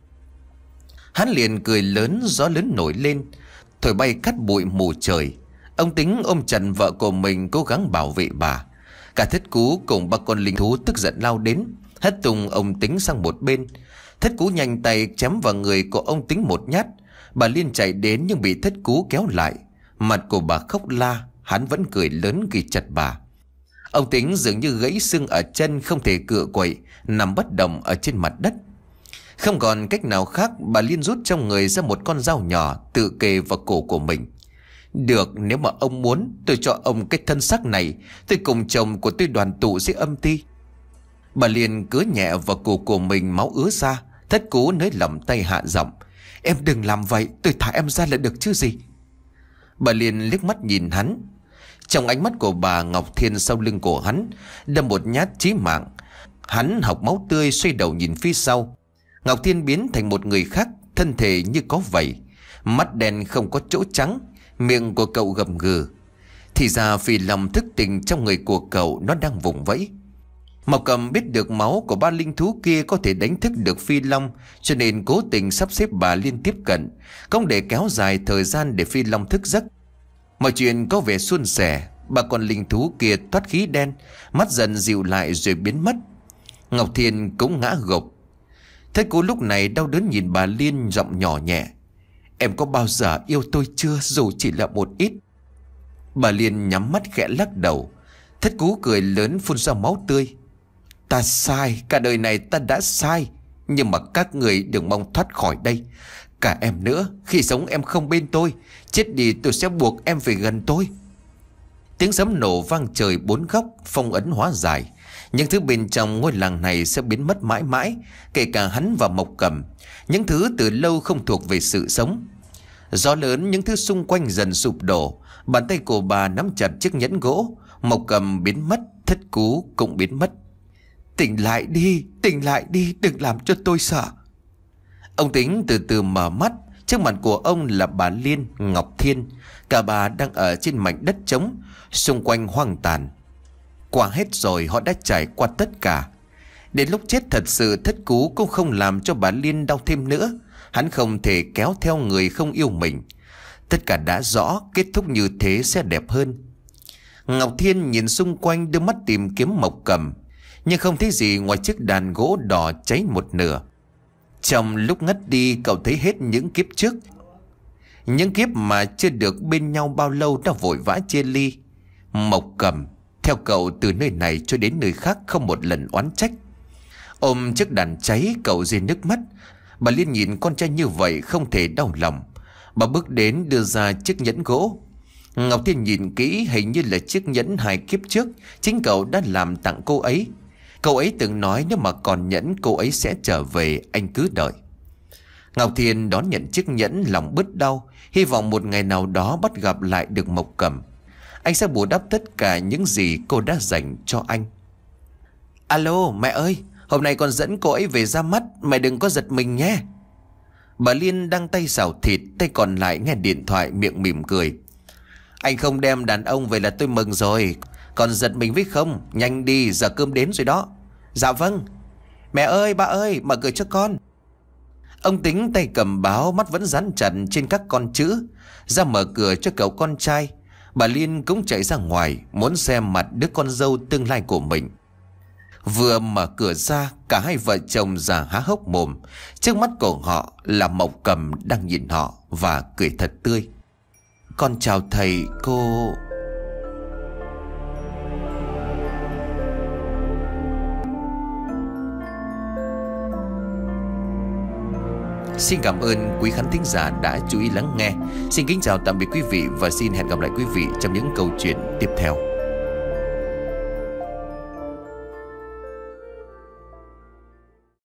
Hắn liền cười lớn, gió lớn nổi lên, thổi bay cát bụi mù trời. Ông Tính ôm chặt vợ của mình, cố gắng bảo vệ bà. Cả Thất Cú cùng ba con linh thú tức giận lao đến, hất tung ông Tính sang một bên. Thất Cú nhanh tay chém vào người của ông Tính một nhát. Bà Liên chạy đến nhưng bị Thất Cú kéo lại. Mặt của bà khóc la, hắn vẫn cười lớn ghi chặt bà. Ông Tính dường như gãy xương ở chân, không thể cựa quậy, nằm bất động ở trên mặt đất. Không còn cách nào khác, bà Liên rút trong người ra một con dao nhỏ, tự kề vào cổ của mình. Được, nếu mà ông muốn, tôi cho ông cái thân xác này, tôi cùng chồng của tôi đoàn tụ dưới âm ti. Bà Liên cứa nhẹ vào cổ của mình, máu ứa ra. Thất Cú nới lỏng tay hạ giọng: Em đừng làm vậy, tôi thả em ra là được chứ gì. Bà Liên liếc mắt nhìn hắn. Trong ánh mắt của bà, Ngọc Thiên sau lưng của hắn đâm một nhát chí mạng. Hắn hộc máu tươi, xoay đầu nhìn phía sau. Ngọc Thiên biến thành một người khác, thân thể như có vảy, mắt đen không có chỗ trắng, miệng của cậu gầm gừ. Thì ra Phi Long thức tỉnh trong người của cậu, nó đang vùng vẫy. Mộc Cầm biết được máu của ba linh thú kia có thể đánh thức được Phi Long, cho nên cố tình sắp xếp bà Liên tiếp cận, không để kéo dài thời gian để Phi Long thức giấc. Mọi chuyện có vẻ suôn sẻ. Ba con linh thú kia thoát khí đen, mắt dần dịu lại rồi biến mất. Ngọc Thiên cũng ngã gục. Thất Cú lúc này đau đớn nhìn bà Liên, giọng nhỏ nhẹ: Em có bao giờ yêu tôi chưa, dù chỉ là một ít? Bà Liên nhắm mắt khẽ lắc đầu. Thất Cú cười lớn, phun ra máu tươi: Ta sai, cả đời này ta đã sai. Nhưng mà các người đừng mong thoát khỏi đây. Cả em nữa, khi sống em không bên tôi, chết đi tôi sẽ buộc em về gần tôi. Tiếng sấm nổ vang trời bốn góc, phong ấn hóa giải. Những thứ bên trong ngôi làng này sẽ biến mất mãi mãi, kể cả hắn và Mộc Cầm, những thứ từ lâu không thuộc về sự sống. Gió lớn, những thứ xung quanh dần sụp đổ. Bàn tay của bà nắm chặt chiếc nhẫn gỗ. Mộc Cầm biến mất, Thất Cú cũng biến mất. Tỉnh lại đi, tỉnh lại đi, đừng làm cho tôi sợ. Ông Tính từ từ mở mắt. Trước mặt của ông là bà Liên, Ngọc Thiên. Cả bà đang ở trên mảnh đất trống, xung quanh hoang tàn. Qua hết rồi, họ đã trải qua tất cả. Đến lúc chết thật sự, Thất Cú cũng không làm cho bà Liên đau thêm nữa. Hắn không thể kéo theo người không yêu mình. Tất cả đã rõ, kết thúc như thế sẽ đẹp hơn. Ngọc Thiên nhìn xung quanh, đưa mắt tìm kiếm Mộc Cầm, nhưng không thấy gì ngoài chiếc đàn gỗ đỏ cháy một nửa. Trong lúc ngất đi, cậu thấy hết những kiếp trước, những kiếp mà chưa được bên nhau bao lâu đã vội vã chia ly. Mộc Cầm theo cậu từ nơi này cho đến nơi khác, không một lần oán trách. Ôm chiếc đàn cháy, cậu rơi nước mắt. Bà Liên nhìn con trai như vậy không thể đau lòng. Bà bước đến đưa ra chiếc nhẫn gỗ. Ngọc Thiên nhìn kỹ, hình như là chiếc nhẫn hai kiếp trước chính cậu đã làm tặng cô ấy. Cậu ấy từng nói nếu mà còn nhẫn, cô ấy sẽ trở về, anh cứ đợi. Ngọc Thiên đón nhận chiếc nhẫn, lòng bứt đau, hy vọng một ngày nào đó bắt gặp lại được Mộc Cầm. Anh sẽ bù đắp tất cả những gì cô đã dành cho anh. Alo, mẹ ơi, hôm nay con dẫn cô ấy về ra mắt, mẹ đừng có giật mình nhé. Bà Liên đang tay xào thịt, tay còn lại nghe điện thoại, miệng mỉm cười. Anh không đem đàn ông về là tôi mừng rồi. Còn giật mình với không? Nhanh đi, giờ cơm đến rồi đó. Dạ vâng. Mẹ ơi, ba ơi, mở cửa cho con. Ông Tính tay cầm báo, mắt vẫn dán chặt trên các con chữ, ra mở cửa cho cậu con trai. Bà Liên cũng chạy ra ngoài, muốn xem mặt đứa con dâu tương lai của mình. Vừa mở cửa ra, cả hai vợ chồng già há hốc mồm. Trước mắt của họ là Mộc Cầm đang nhìn họ và cười thật tươi. Con chào thầy, cô... Xin cảm ơn quý khán thính giả đã chú ý lắng nghe. Xin kính chào tạm biệt quý vị và xin hẹn gặp lại quý vị trong những câu chuyện tiếp theo.